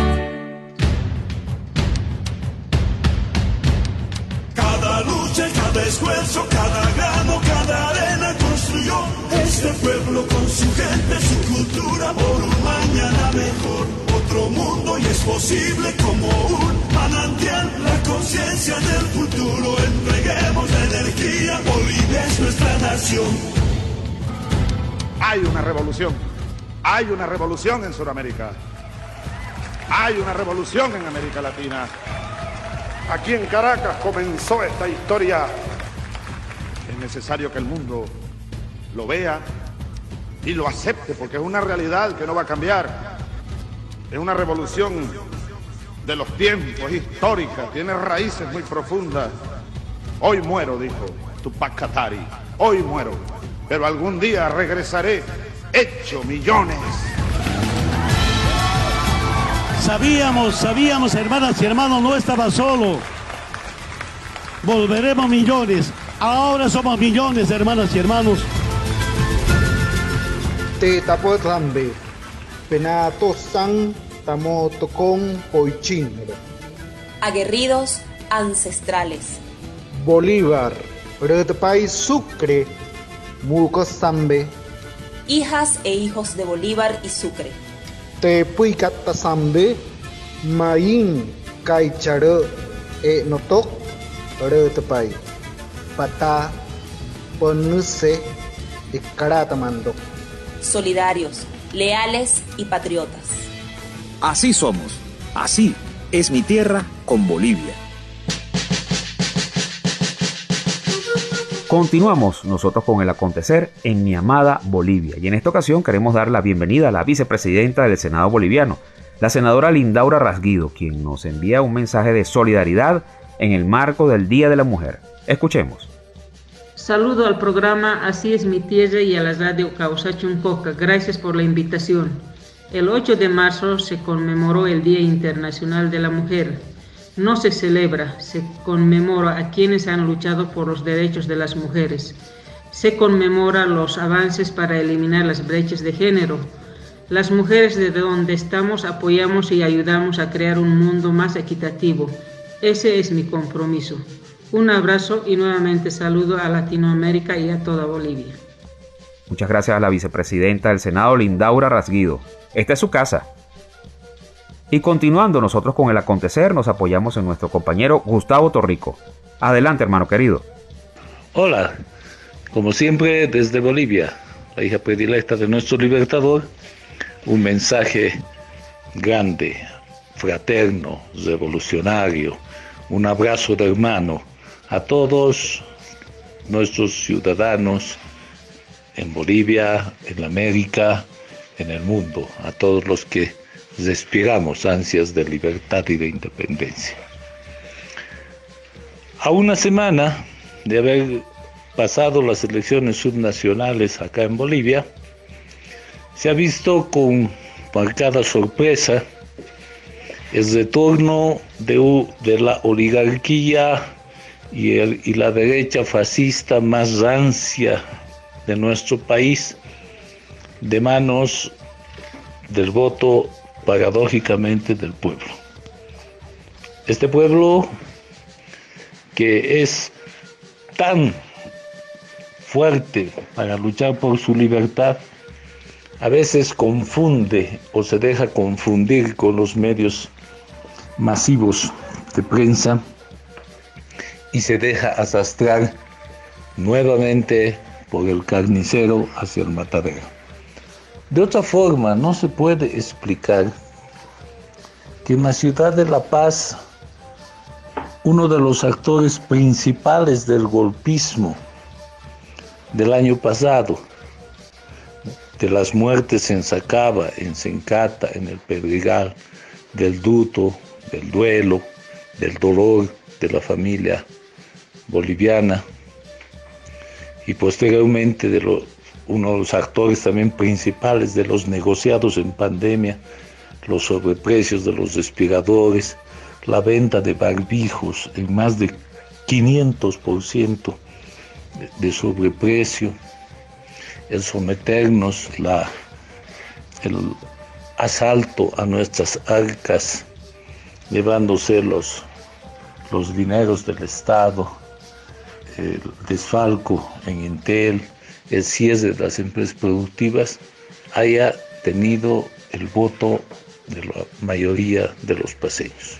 Cada lucha, cada esfuerzo, cada grano, cada arena construyó este pueblo con su gente, su cultura por un mañana mejor, otro mundo y es posible como un manantial, la conciencia del futuro, entreguemos la energía, Bolivia es nuestra nación. Hay una revolución, hay una revolución en Sudamérica, hay una revolución en América Latina. Aquí en Caracas comenzó esta historia. Es necesario que el mundo lo vea y lo acepte porque es una realidad que no va a cambiar. Es una revolución de los tiempos, histórica, tiene raíces muy profundas. Hoy muero, dijo Tupac Katari, hoy muero, pero algún día regresaré hecho millones. Sabíamos, sabíamos, hermanas y hermanos, no estaba solo. Volveremos millones. Ahora somos millones, hermanas y hermanos. Te tapo tambe, penato san, tamo tocón poichin. Aguerridos ancestrales. Bolívar, Retepay Sucre, Muco Zambe. Hijas e hijos de Bolívar y Sucre. Te puicata Zambe, Maín, Caicharo, e Notok, Retepay. Pata, Ponuse, y Caratamando. Solidarios, leales y patriotas. Así somos, así es mi tierra con Bolivia. Continuamos nosotros con el acontecer en mi amada Bolivia y en esta ocasión queremos dar la bienvenida a la vicepresidenta del Senado boliviano, la senadora Lindaura Rasguido, quien nos envía un mensaje de solidaridad en el marco del Día de la Mujer. Escuchemos. Saludo al programa Así es mi tierra y a la radio Causachuncoca. Gracias por la invitación. El ocho de marzo se conmemoró el Día Internacional de la Mujer. No se celebra, se conmemora a quienes han luchado por los derechos de las mujeres. Se conmemora los avances para eliminar las brechas de género. Las mujeres de donde estamos apoyamos y ayudamos a crear un mundo más equitativo. Ese es mi compromiso. Un abrazo y nuevamente saludo a Latinoamérica y a toda Bolivia. Muchas gracias a la vicepresidenta del Senado, Lindaura Rasguido. Esta es su casa. Y continuando nosotros con el acontecer, nos apoyamos en nuestro compañero Gustavo Torrico. Adelante, hermano querido. Hola, como siempre desde Bolivia, la hija predilecta de nuestro libertador, un mensaje grande, fraterno, revolucionario, un abrazo de hermano a todos nuestros ciudadanos en Bolivia, en América, en el mundo, a todos los que respiramos ansias de libertad y de independencia. A una semana de haber pasado las elecciones subnacionales acá en Bolivia, se ha visto con marcada sorpresa el retorno de, de la oligarquía y, el, y la derecha fascista más rancia de nuestro país, de manos del voto, paradójicamente, del pueblo. Este pueblo que es tan fuerte para luchar por su libertad, a veces confunde o se deja confundir con los medios masivos de prensa y se deja arrastrar nuevamente por el carnicero hacia el matadero. De otra forma, no se puede explicar que en la ciudad de La Paz, uno de los actores principales del golpismo del año pasado, de las muertes en Sacaba, en Sencata, en el Pedregal, del luto, del duelo, del dolor de la familia boliviana, y posteriormente de lo, uno de los actores también principales de los negociados en pandemia, los sobreprecios de los respiradores, la venta de barbijos en más de quinientos por ciento de sobreprecio, el someternos, la, el asalto a nuestras arcas, llevándose los, los dineros del Estado, el desfalco en Entel, el cierre de las empresas productivas, haya tenido el voto de la mayoría de los paseños.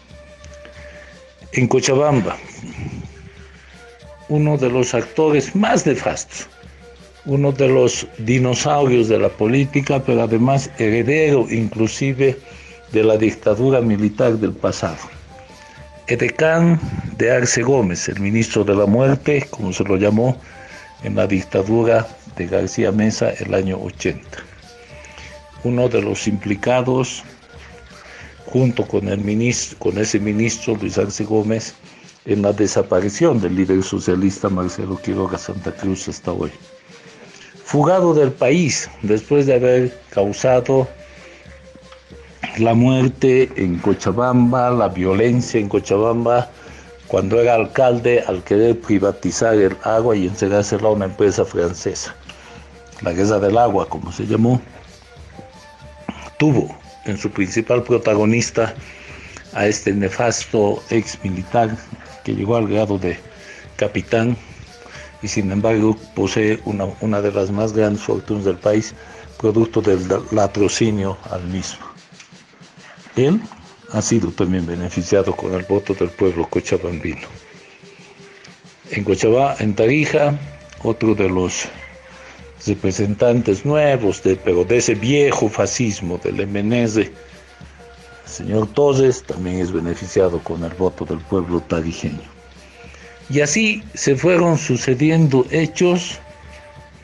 En Cochabamba, uno de los actores más nefastos, uno de los dinosaurios de la política, pero además heredero inclusive de la dictadura militar del pasado. Edecán de Arce Gómez, el ministro de la muerte, como se lo llamó en la dictadura de García Meza el año ochenta. Uno de los implicados, junto con, el ministro, con ese ministro Luis Arce Gómez, en la desaparición del líder socialista Marcelo Quiroga Santa Cruz hasta hoy. Fugado del país después de haber causado la muerte en Cochabamba, la violencia en Cochabamba, cuando era alcalde al querer privatizar el agua y entregársela a una empresa francesa. La guerra del agua, como se llamó, tuvo en su principal protagonista a este nefasto ex militar que llegó al grado de capitán y sin embargo posee una, una de las más grandes fortunas del país, producto del latrocinio al mismo. Él ha sido también beneficiado con el voto del pueblo cochabambino. En Cochabamba, en Tarija, otro de los representantes nuevos, de, pero de ese viejo fascismo del M N S, el señor Torres, también es beneficiado con el voto del pueblo tarijeño. Y así se fueron sucediendo hechos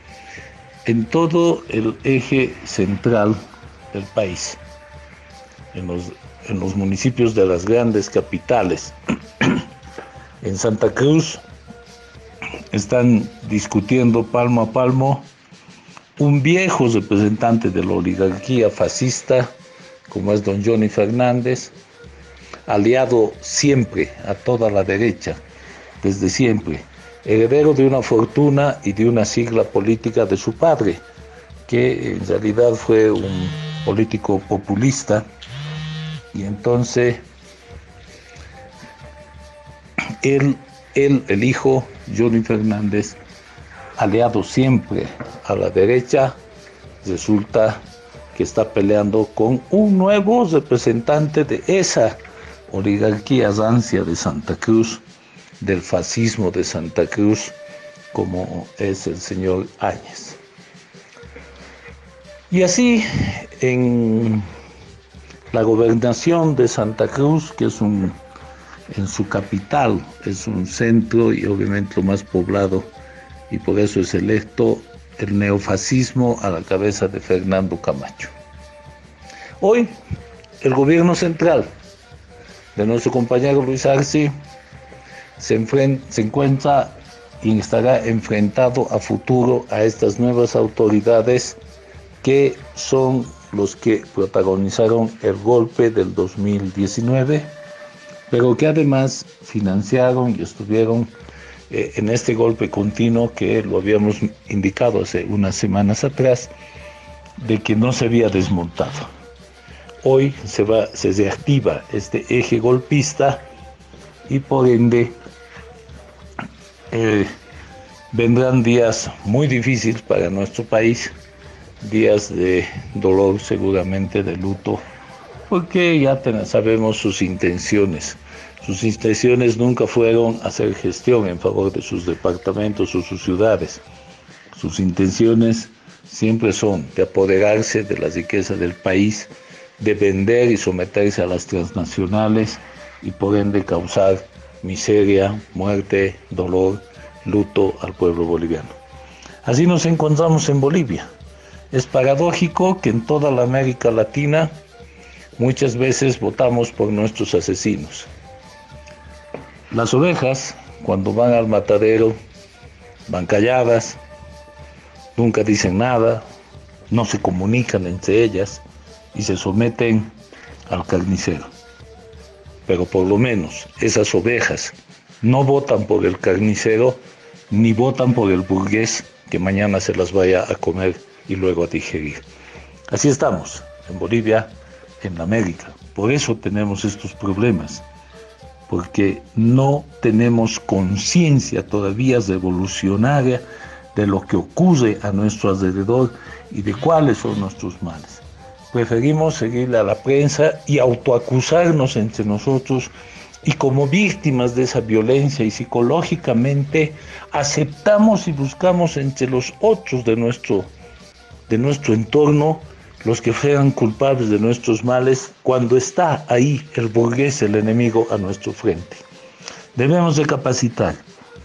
en todo el eje central del país. en los, en los municipios de las grandes capitales. En Santa Cruz están discutiendo palmo a palmo un viejo representante de la oligarquía fascista, como es don Johnny Fernández, aliado siempre a toda la derecha, desde siempre, heredero de una fortuna y de una sigla política de su padre, que en realidad fue un político populista, y entonces él, él, el hijo, Johnny Fernández, aliado siempre a la derecha, resulta que está peleando con un nuevo representante de esa oligarquía rancia de Santa Cruz, del fascismo de Santa Cruz, como es el señor Áñez. Y así, en la gobernación de Santa Cruz, que es un, en su capital, es un centro y obviamente lo más poblado, y por eso es electo el neofascismo a la cabeza de Fernando Camacho. Hoy, el gobierno central de nuestro compañero Luis Arce se, enfrenta, se encuentra y estará enfrentado a futuro a estas nuevas autoridades que son los que protagonizaron el golpe del dos mil diecinueve, pero que además financiaron y estuvieron eh, en este golpe continuo que lo habíamos indicado hace unas semanas atrás, de que no se había desmontado. Hoy se, va, se reactiva este eje golpista y por ende eh, vendrán días muy difíciles para nuestro país, días de dolor, seguramente de luto, porque ya ten, sabemos sus intenciones. Sus intenciones nunca fueron hacer gestión en favor de sus departamentos o sus ciudades. Sus intenciones siempre son de apoderarse de la riqueza del país, de vender y someterse a las transnacionales y por ende causar miseria, muerte, dolor, luto al pueblo boliviano. Así nos encontramos en Bolivia. Es paradójico que en toda la América Latina muchas veces votamos por nuestros asesinos. Las ovejas, cuando van al matadero, van calladas, nunca dicen nada, no se comunican entre ellas y se someten al carnicero. Pero por lo menos esas ovejas no votan por el carnicero ni votan por el burgués que mañana se las vaya a comer y luego a digerir. Así estamos en Bolivia, en América. Por eso tenemos estos problemas, porque no tenemos conciencia todavía revolucionaria de lo que ocurre a nuestro alrededor y de cuáles son nuestros males. Preferimos seguirle a la prensa y autoacusarnos entre nosotros, y como víctimas de esa violencia y psicológicamente aceptamos y buscamos entre los otros de nuestro, de nuestro entorno los que sean culpables de nuestros males cuando está ahí el burgués, el enemigo a nuestro frente. Debemos recapacitar,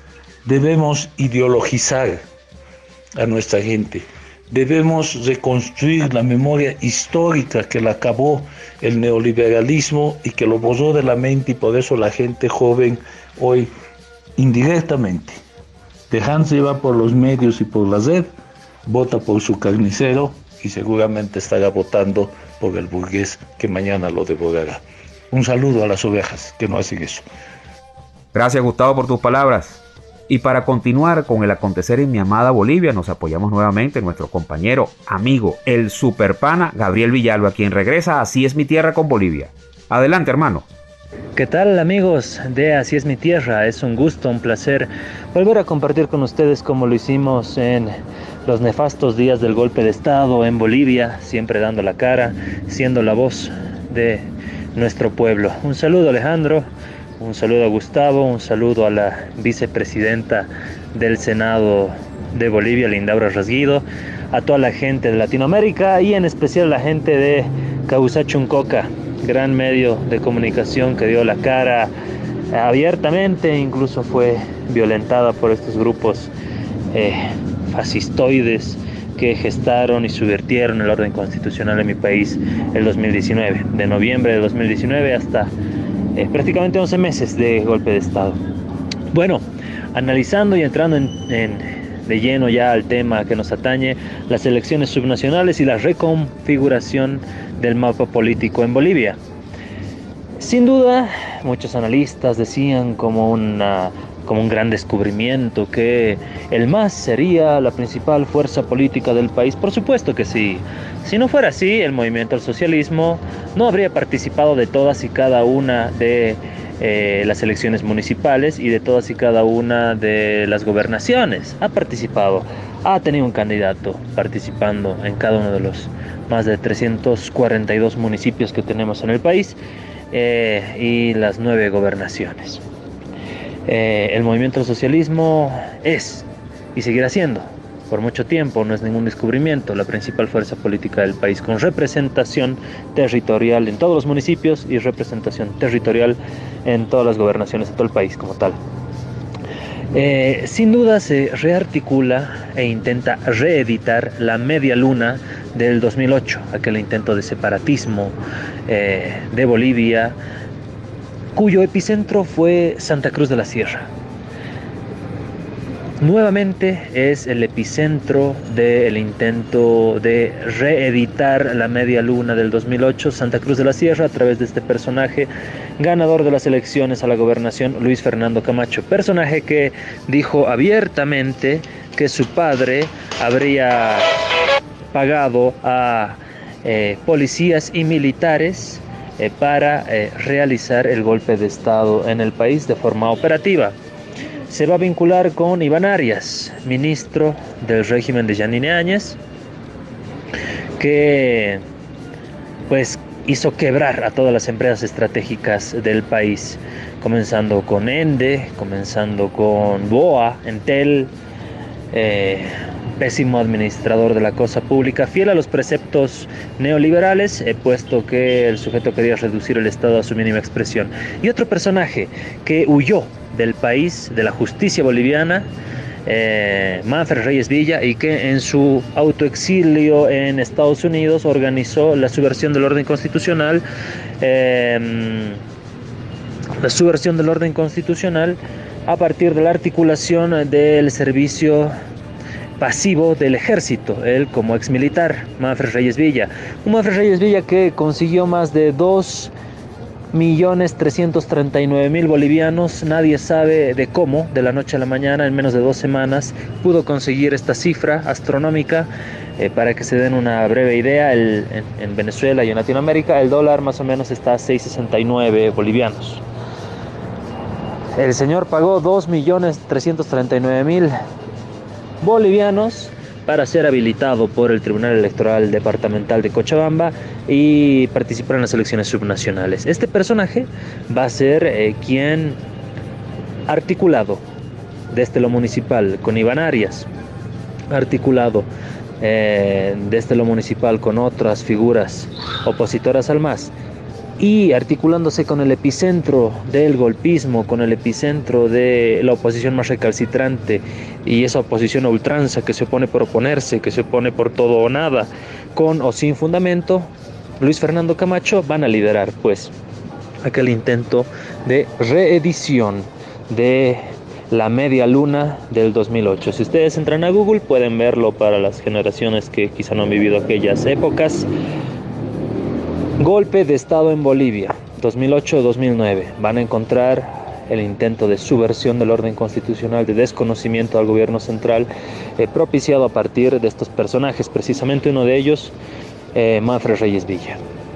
debemos ideologizar a nuestra gente, debemos reconstruir la memoria histórica que la acabó el neoliberalismo y que lo borró de la mente, y por eso la gente joven hoy indirectamente, dejándose llevar por los medios y por la red, vota por su carnicero y seguramente estará votando por el burgués que mañana lo devorará. Un saludo a las ovejas que no hacen eso. Gracias, Gustavo, por tus palabras. Y para continuar con el acontecer en mi amada Bolivia, nos apoyamos nuevamente en nuestro compañero, amigo, el superpana Gabriel Villalba, quien regresa a Así es mi tierra con Bolivia. Adelante, hermano. ¿Qué tal, amigos de Así es mi tierra? Es un gusto, un placer volver a compartir con ustedes como lo hicimos en los nefastos días del golpe de Estado en Bolivia, siempre dando la cara, siendo la voz de nuestro pueblo. Un saludo, Alejandro. Un saludo a Gustavo, un saludo a la vicepresidenta del Senado de Bolivia, Lindaura Rasguido, a toda la gente de Latinoamérica y en especial a la gente de Causachunkokka, gran medio de comunicación que dio la cara abiertamente, incluso fue violentada por estos grupos eh, fascistoides, que gestaron y subvirtieron el orden constitucional en mi país el dos mil diecinueve, de noviembre de dos mil diecinueve hasta eh, prácticamente once meses de golpe de Estado. Bueno, analizando y entrando en, en, de lleno ya al tema que nos atañe, las elecciones subnacionales y la reconfiguración del mapa político en Bolivia. Sin duda, muchos analistas decían como, una, como un gran descubrimiento que el M A S sería la principal fuerza política del país. Por supuesto que sí. Si no fuera así, el movimiento al socialismo no habría participado de todas y cada una de eh, las elecciones municipales y de todas y cada una de las gobernaciones. Ha participado, ha tenido un candidato participando en cada uno de los más de trescientos cuarenta y dos municipios que tenemos en el país. Eh, y las nueve gobernaciones. Eh, el movimiento al socialismo es y seguirá siendo por mucho tiempo, no es ningún descubrimiento, la principal fuerza política del país, con representación territorial en todos los municipios y representación territorial en todas las gobernaciones de todo el país como tal. Eh, sin duda se rearticula e intenta reeditar la media luna del dos mil ocho, aquel intento de separatismo eh, de Bolivia, cuyo epicentro fue Santa Cruz de la Sierra. Nuevamente es el epicentro del intento de reeditar la media luna del dos mil ocho, Santa Cruz de la Sierra, a través de este personaje ganador de las elecciones a la gobernación, Luis Fernando Camacho. Personaje que dijo abiertamente que su padre habría pagado a eh, policías y militares eh, para eh, realizar el golpe de Estado en el país de forma operativa. Se va a vincular con Iván Arias, ministro del régimen de Yanine Áñez, que pues hizo quebrar a todas las empresas estratégicas del país, comenzando con Ende, comenzando con BOA, Entel, eh, pésimo administrador de la cosa pública, fiel a los preceptos neoliberales, eh, puesto que el sujeto quería reducir el Estado a su mínima expresión. Y otro personaje que huyó del país, de la justicia boliviana, eh, Manfred Reyes Villa, y que en su autoexilio en Estados Unidos organizó la subversión del orden constitucional, eh, la subversión del orden constitucional a partir de la articulación del servicio pasivo del ejército, él como exmilitar, Manfred Reyes Villa. Un Manfred Reyes Villa que consiguió más de dos millones trescientos treinta y nueve mil bolivianos, nadie sabe de cómo, de la noche a la mañana, en menos de dos semanas, pudo conseguir esta cifra astronómica. Eh, para que se den una breve idea, el, en, en Venezuela y en Latinoamérica, el dólar más o menos está a seis sesenta y nueve bolivianos. El señor pagó dos millones trescientos treinta y nueve mil bolivianos para ser habilitado por el Tribunal Electoral Departamental de Cochabamba y participar en las elecciones subnacionales. Este personaje va a ser eh, quien, articulado desde lo municipal con Iván Arias, articulado eh, desde lo municipal con otras figuras opositoras al M A S, y articulándose con el epicentro del golpismo, con el epicentro de la oposición más recalcitrante y esa oposición a ultranza que se opone por oponerse, que se opone por todo o nada, con o sin fundamento, Luis Fernando Camacho van a liderar pues aquel intento de reedición de la media luna del dos mil ocho. Si ustedes entran a Google pueden verlo para las generaciones que quizá no han vivido aquellas épocas. Golpe de Estado en Bolivia, dos mil ocho a dos mil nueve. Van a encontrar el intento de subversión del orden constitucional, de desconocimiento al gobierno central, eh, propiciado a partir de estos personajes, precisamente uno de ellos, eh, Manfred Reyes Villa.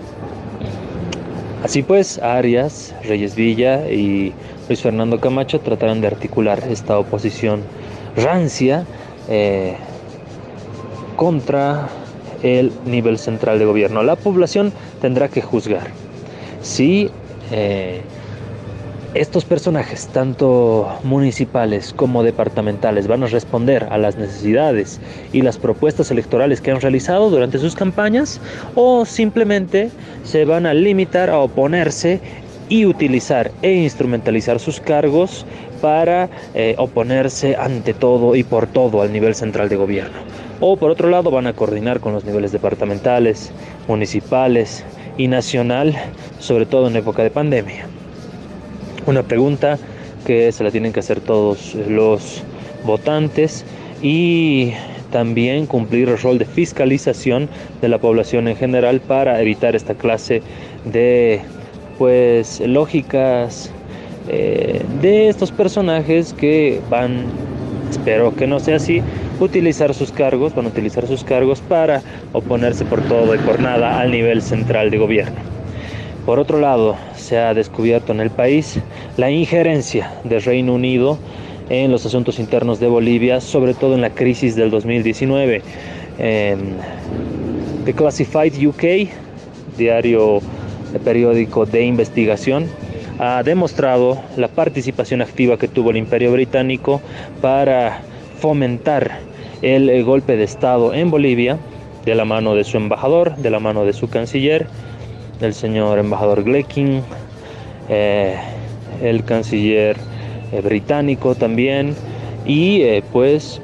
Así pues, Arias, Reyes Villa y Luis Fernando Camacho tratarán de articular esta oposición rancia eh, contra el nivel central de gobierno. La población tendrá que juzgar si eh, estos personajes, tanto municipales como departamentales, van a responder a las necesidades y las propuestas electorales que han realizado durante sus campañas, o simplemente se van a limitar a oponerse y utilizar e instrumentalizar sus cargos para eh, oponerse ante todo y por todo al nivel central de gobierno. o por otro lado van a coordinar con los niveles departamentales, municipales y nacional, sobre todo en época de pandemia. Una pregunta que se la tienen que hacer todos los votantes y también cumplir el rol de fiscalización de la población en general para evitar esta clase de pues lógicas eh, de estos personajes que van, espero que no sea así, utilizar sus cargos, van a utilizar sus cargos para oponerse por todo y por nada al nivel central de gobierno. Por otro lado, se ha descubierto en el país la injerencia del Reino Unido en los asuntos internos de Bolivia, sobre todo en la crisis del dos mil diecinueve. Eh, The Classified U K, diario periódico de investigación, ha demostrado la participación activa que tuvo el Imperio Británico para fomentar el, el golpe de Estado en Bolivia, de la mano de su embajador, de la mano de su canciller, el señor embajador Glecking, eh, el canciller eh, británico también, y eh, pues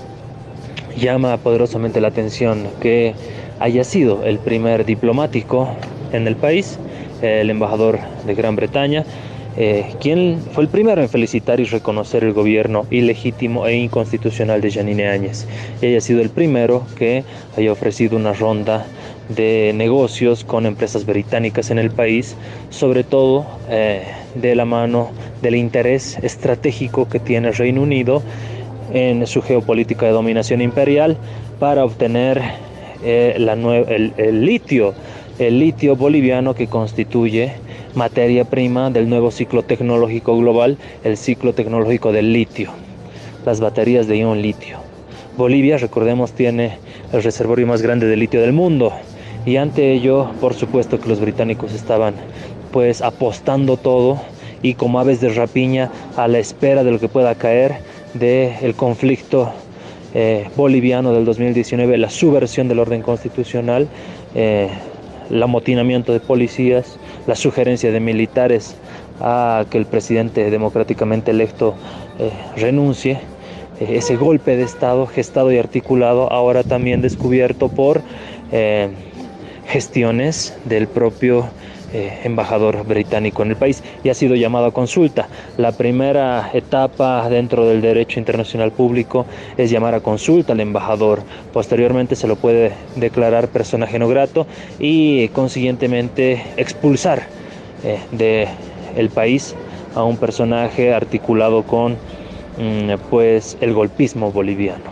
llama poderosamente la atención que haya sido el primer diplomático en el país, eh, el embajador de Gran Bretaña, eh, quien fue el primero en felicitar y reconocer el gobierno ilegítimo e inconstitucional de Yanine Áñez, y haya sido el primero que haya ofrecido una ronda de negocios con empresas británicas en el país, sobre todo eh, de la mano del interés estratégico que tiene el Reino Unido en su geopolítica de dominación imperial para obtener eh, la nue- el, el litio, el litio boliviano que constituye materia prima del nuevo ciclo tecnológico global, el ciclo tecnológico del litio, las baterías de ion litio. Bolivia, recordemos, tiene el reservorio más grande de litio del mundo. Y ante ello, por supuesto que los británicos estaban pues apostando todo y como aves de rapiña a la espera de lo que pueda caer del conflicto eh, boliviano del dos mil diecinueve, la subversión del orden constitucional, eh, el amotinamiento de policías, la sugerencia de militares a que el presidente democráticamente electo eh, renuncie, eh, ese golpe de Estado gestado y articulado, ahora también descubierto por eh, gestiones del propio eh, embajador británico en el país, y ha sido llamado a consulta. La primera etapa dentro del derecho internacional público es llamar a consulta al embajador. Posteriormente se lo puede declarar personaje no grato y consiguientemente expulsar eh, del país a un personaje articulado con mm, pues el golpismo boliviano.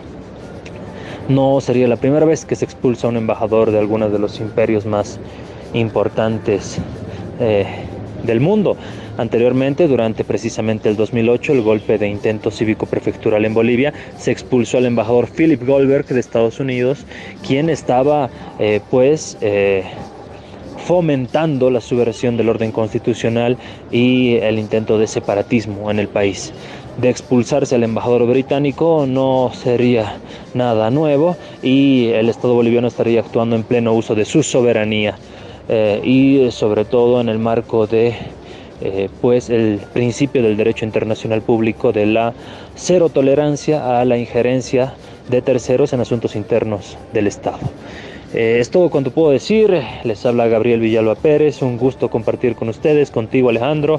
No sería la primera vez que se expulsa a un embajador de algunos de los imperios más importantes eh, del mundo. Anteriormente, durante precisamente el dos mil ocho, el golpe de intento cívico prefectural en Bolivia, se expulsó al embajador Philip Goldberg de Estados Unidos, quien estaba eh, pues eh, fomentando la subversión del orden constitucional y el intento de separatismo en el país. De expulsarse al embajador británico no sería nada nuevo y el Estado boliviano estaría actuando en pleno uso de su soberanía eh, y sobre todo en el marco de eh, pues el principio del derecho internacional público de la cero tolerancia a la injerencia de terceros en asuntos internos del Estado. Eh, es todo cuanto puedo decir. Les habla Gabriel Villalba Pérez, un gusto compartir con ustedes, contigo Alejandro.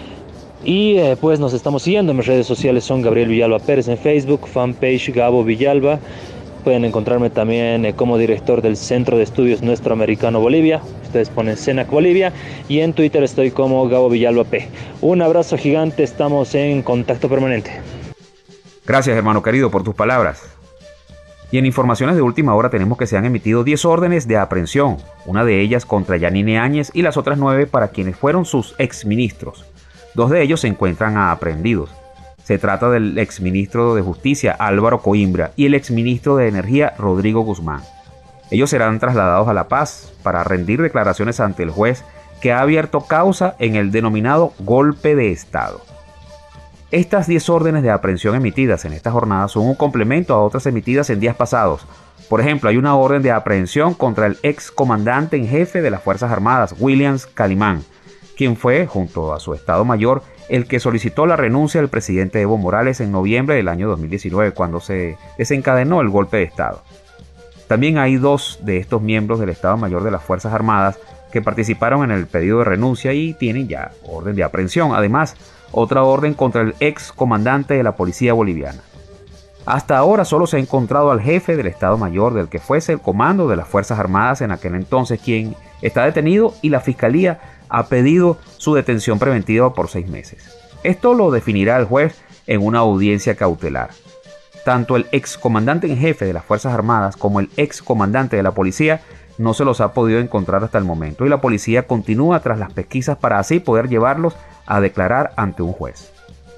Y eh, pues nos estamos siguiendo. Mis redes sociales son Gabriel Villalba Pérez en Facebook, fanpage Gabo Villalba. Pueden encontrarme también eh, como director del Centro de Estudios Nuestro Americano Bolivia. Ustedes ponen CENAC Bolivia. Y en Twitter estoy como Gabo Villalba P. Un abrazo gigante, estamos en contacto permanente. Gracias, hermano querido, por tus palabras. Y en informaciones de última hora tenemos que se han emitido diez órdenes de aprehensión, una de ellas contra Yanine Áñez y las otras nueve para quienes fueron sus exministros. Dos de ellos se encuentran aprehendidos. Se trata del exministro de Justicia Álvaro Coimbra y el exministro de Energía Rodrigo Guzmán. Ellos serán trasladados a La Paz para rendir declaraciones ante el juez que ha abierto causa en el denominado golpe de Estado. Estas diez órdenes de aprehensión emitidas en esta jornada son un complemento a otras emitidas en días pasados. Por ejemplo, hay una orden de aprehensión contra el ex comandante en jefe de las Fuerzas Armadas, Williams Calimán, quien fue, junto a su Estado Mayor, el que solicitó la renuncia del presidente Evo Morales en noviembre del año dos mil diecinueve, cuando se desencadenó el golpe de Estado. También hay dos de estos miembros del Estado Mayor de las Fuerzas Armadas que participaron en el pedido de renuncia y tienen ya orden de aprehensión. Además, otra orden contra el ex comandante de la policía boliviana. Hasta ahora solo se ha encontrado al jefe del Estado Mayor del que fuese el comando de las Fuerzas Armadas en aquel entonces, quien está detenido, y la Fiscalía ha pedido su detención preventiva por seis meses. Esto lo definirá el juez en una audiencia cautelar. Tanto el ex comandante en jefe de las Fuerzas Armadas como el ex comandante de la policía no se los ha podido encontrar hasta el momento, y la policía continúa tras las pesquisas para así poder llevarlos a declarar ante un juez.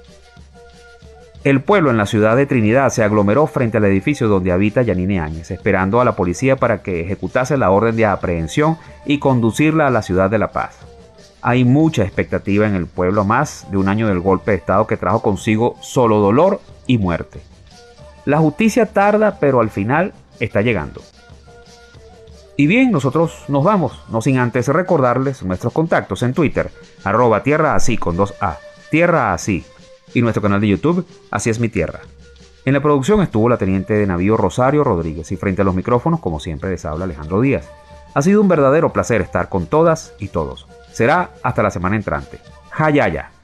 El pueblo en la ciudad de Trinidad se aglomeró frente al edificio donde habita Yanine Áñez, esperando a la policía para que ejecutase la orden de aprehensión y conducirla a la ciudad de La Paz. Hay mucha expectativa en el pueblo, más de un año del golpe de Estado que trajo consigo solo dolor y muerte. La justicia tarda, pero al final está llegando. Y bien, nosotros nos vamos, no sin antes recordarles nuestros contactos en Twitter, arroba tierra así con dos A, tierra así, y nuestro canal de YouTube, Así es mi tierra. En la producción estuvo la teniente de navío Rosario Rodríguez y frente a los micrófonos, como siempre, les habla Alejandro Díaz. Ha sido un verdadero placer estar con todas y todos. Será hasta la semana entrante. Jayaya.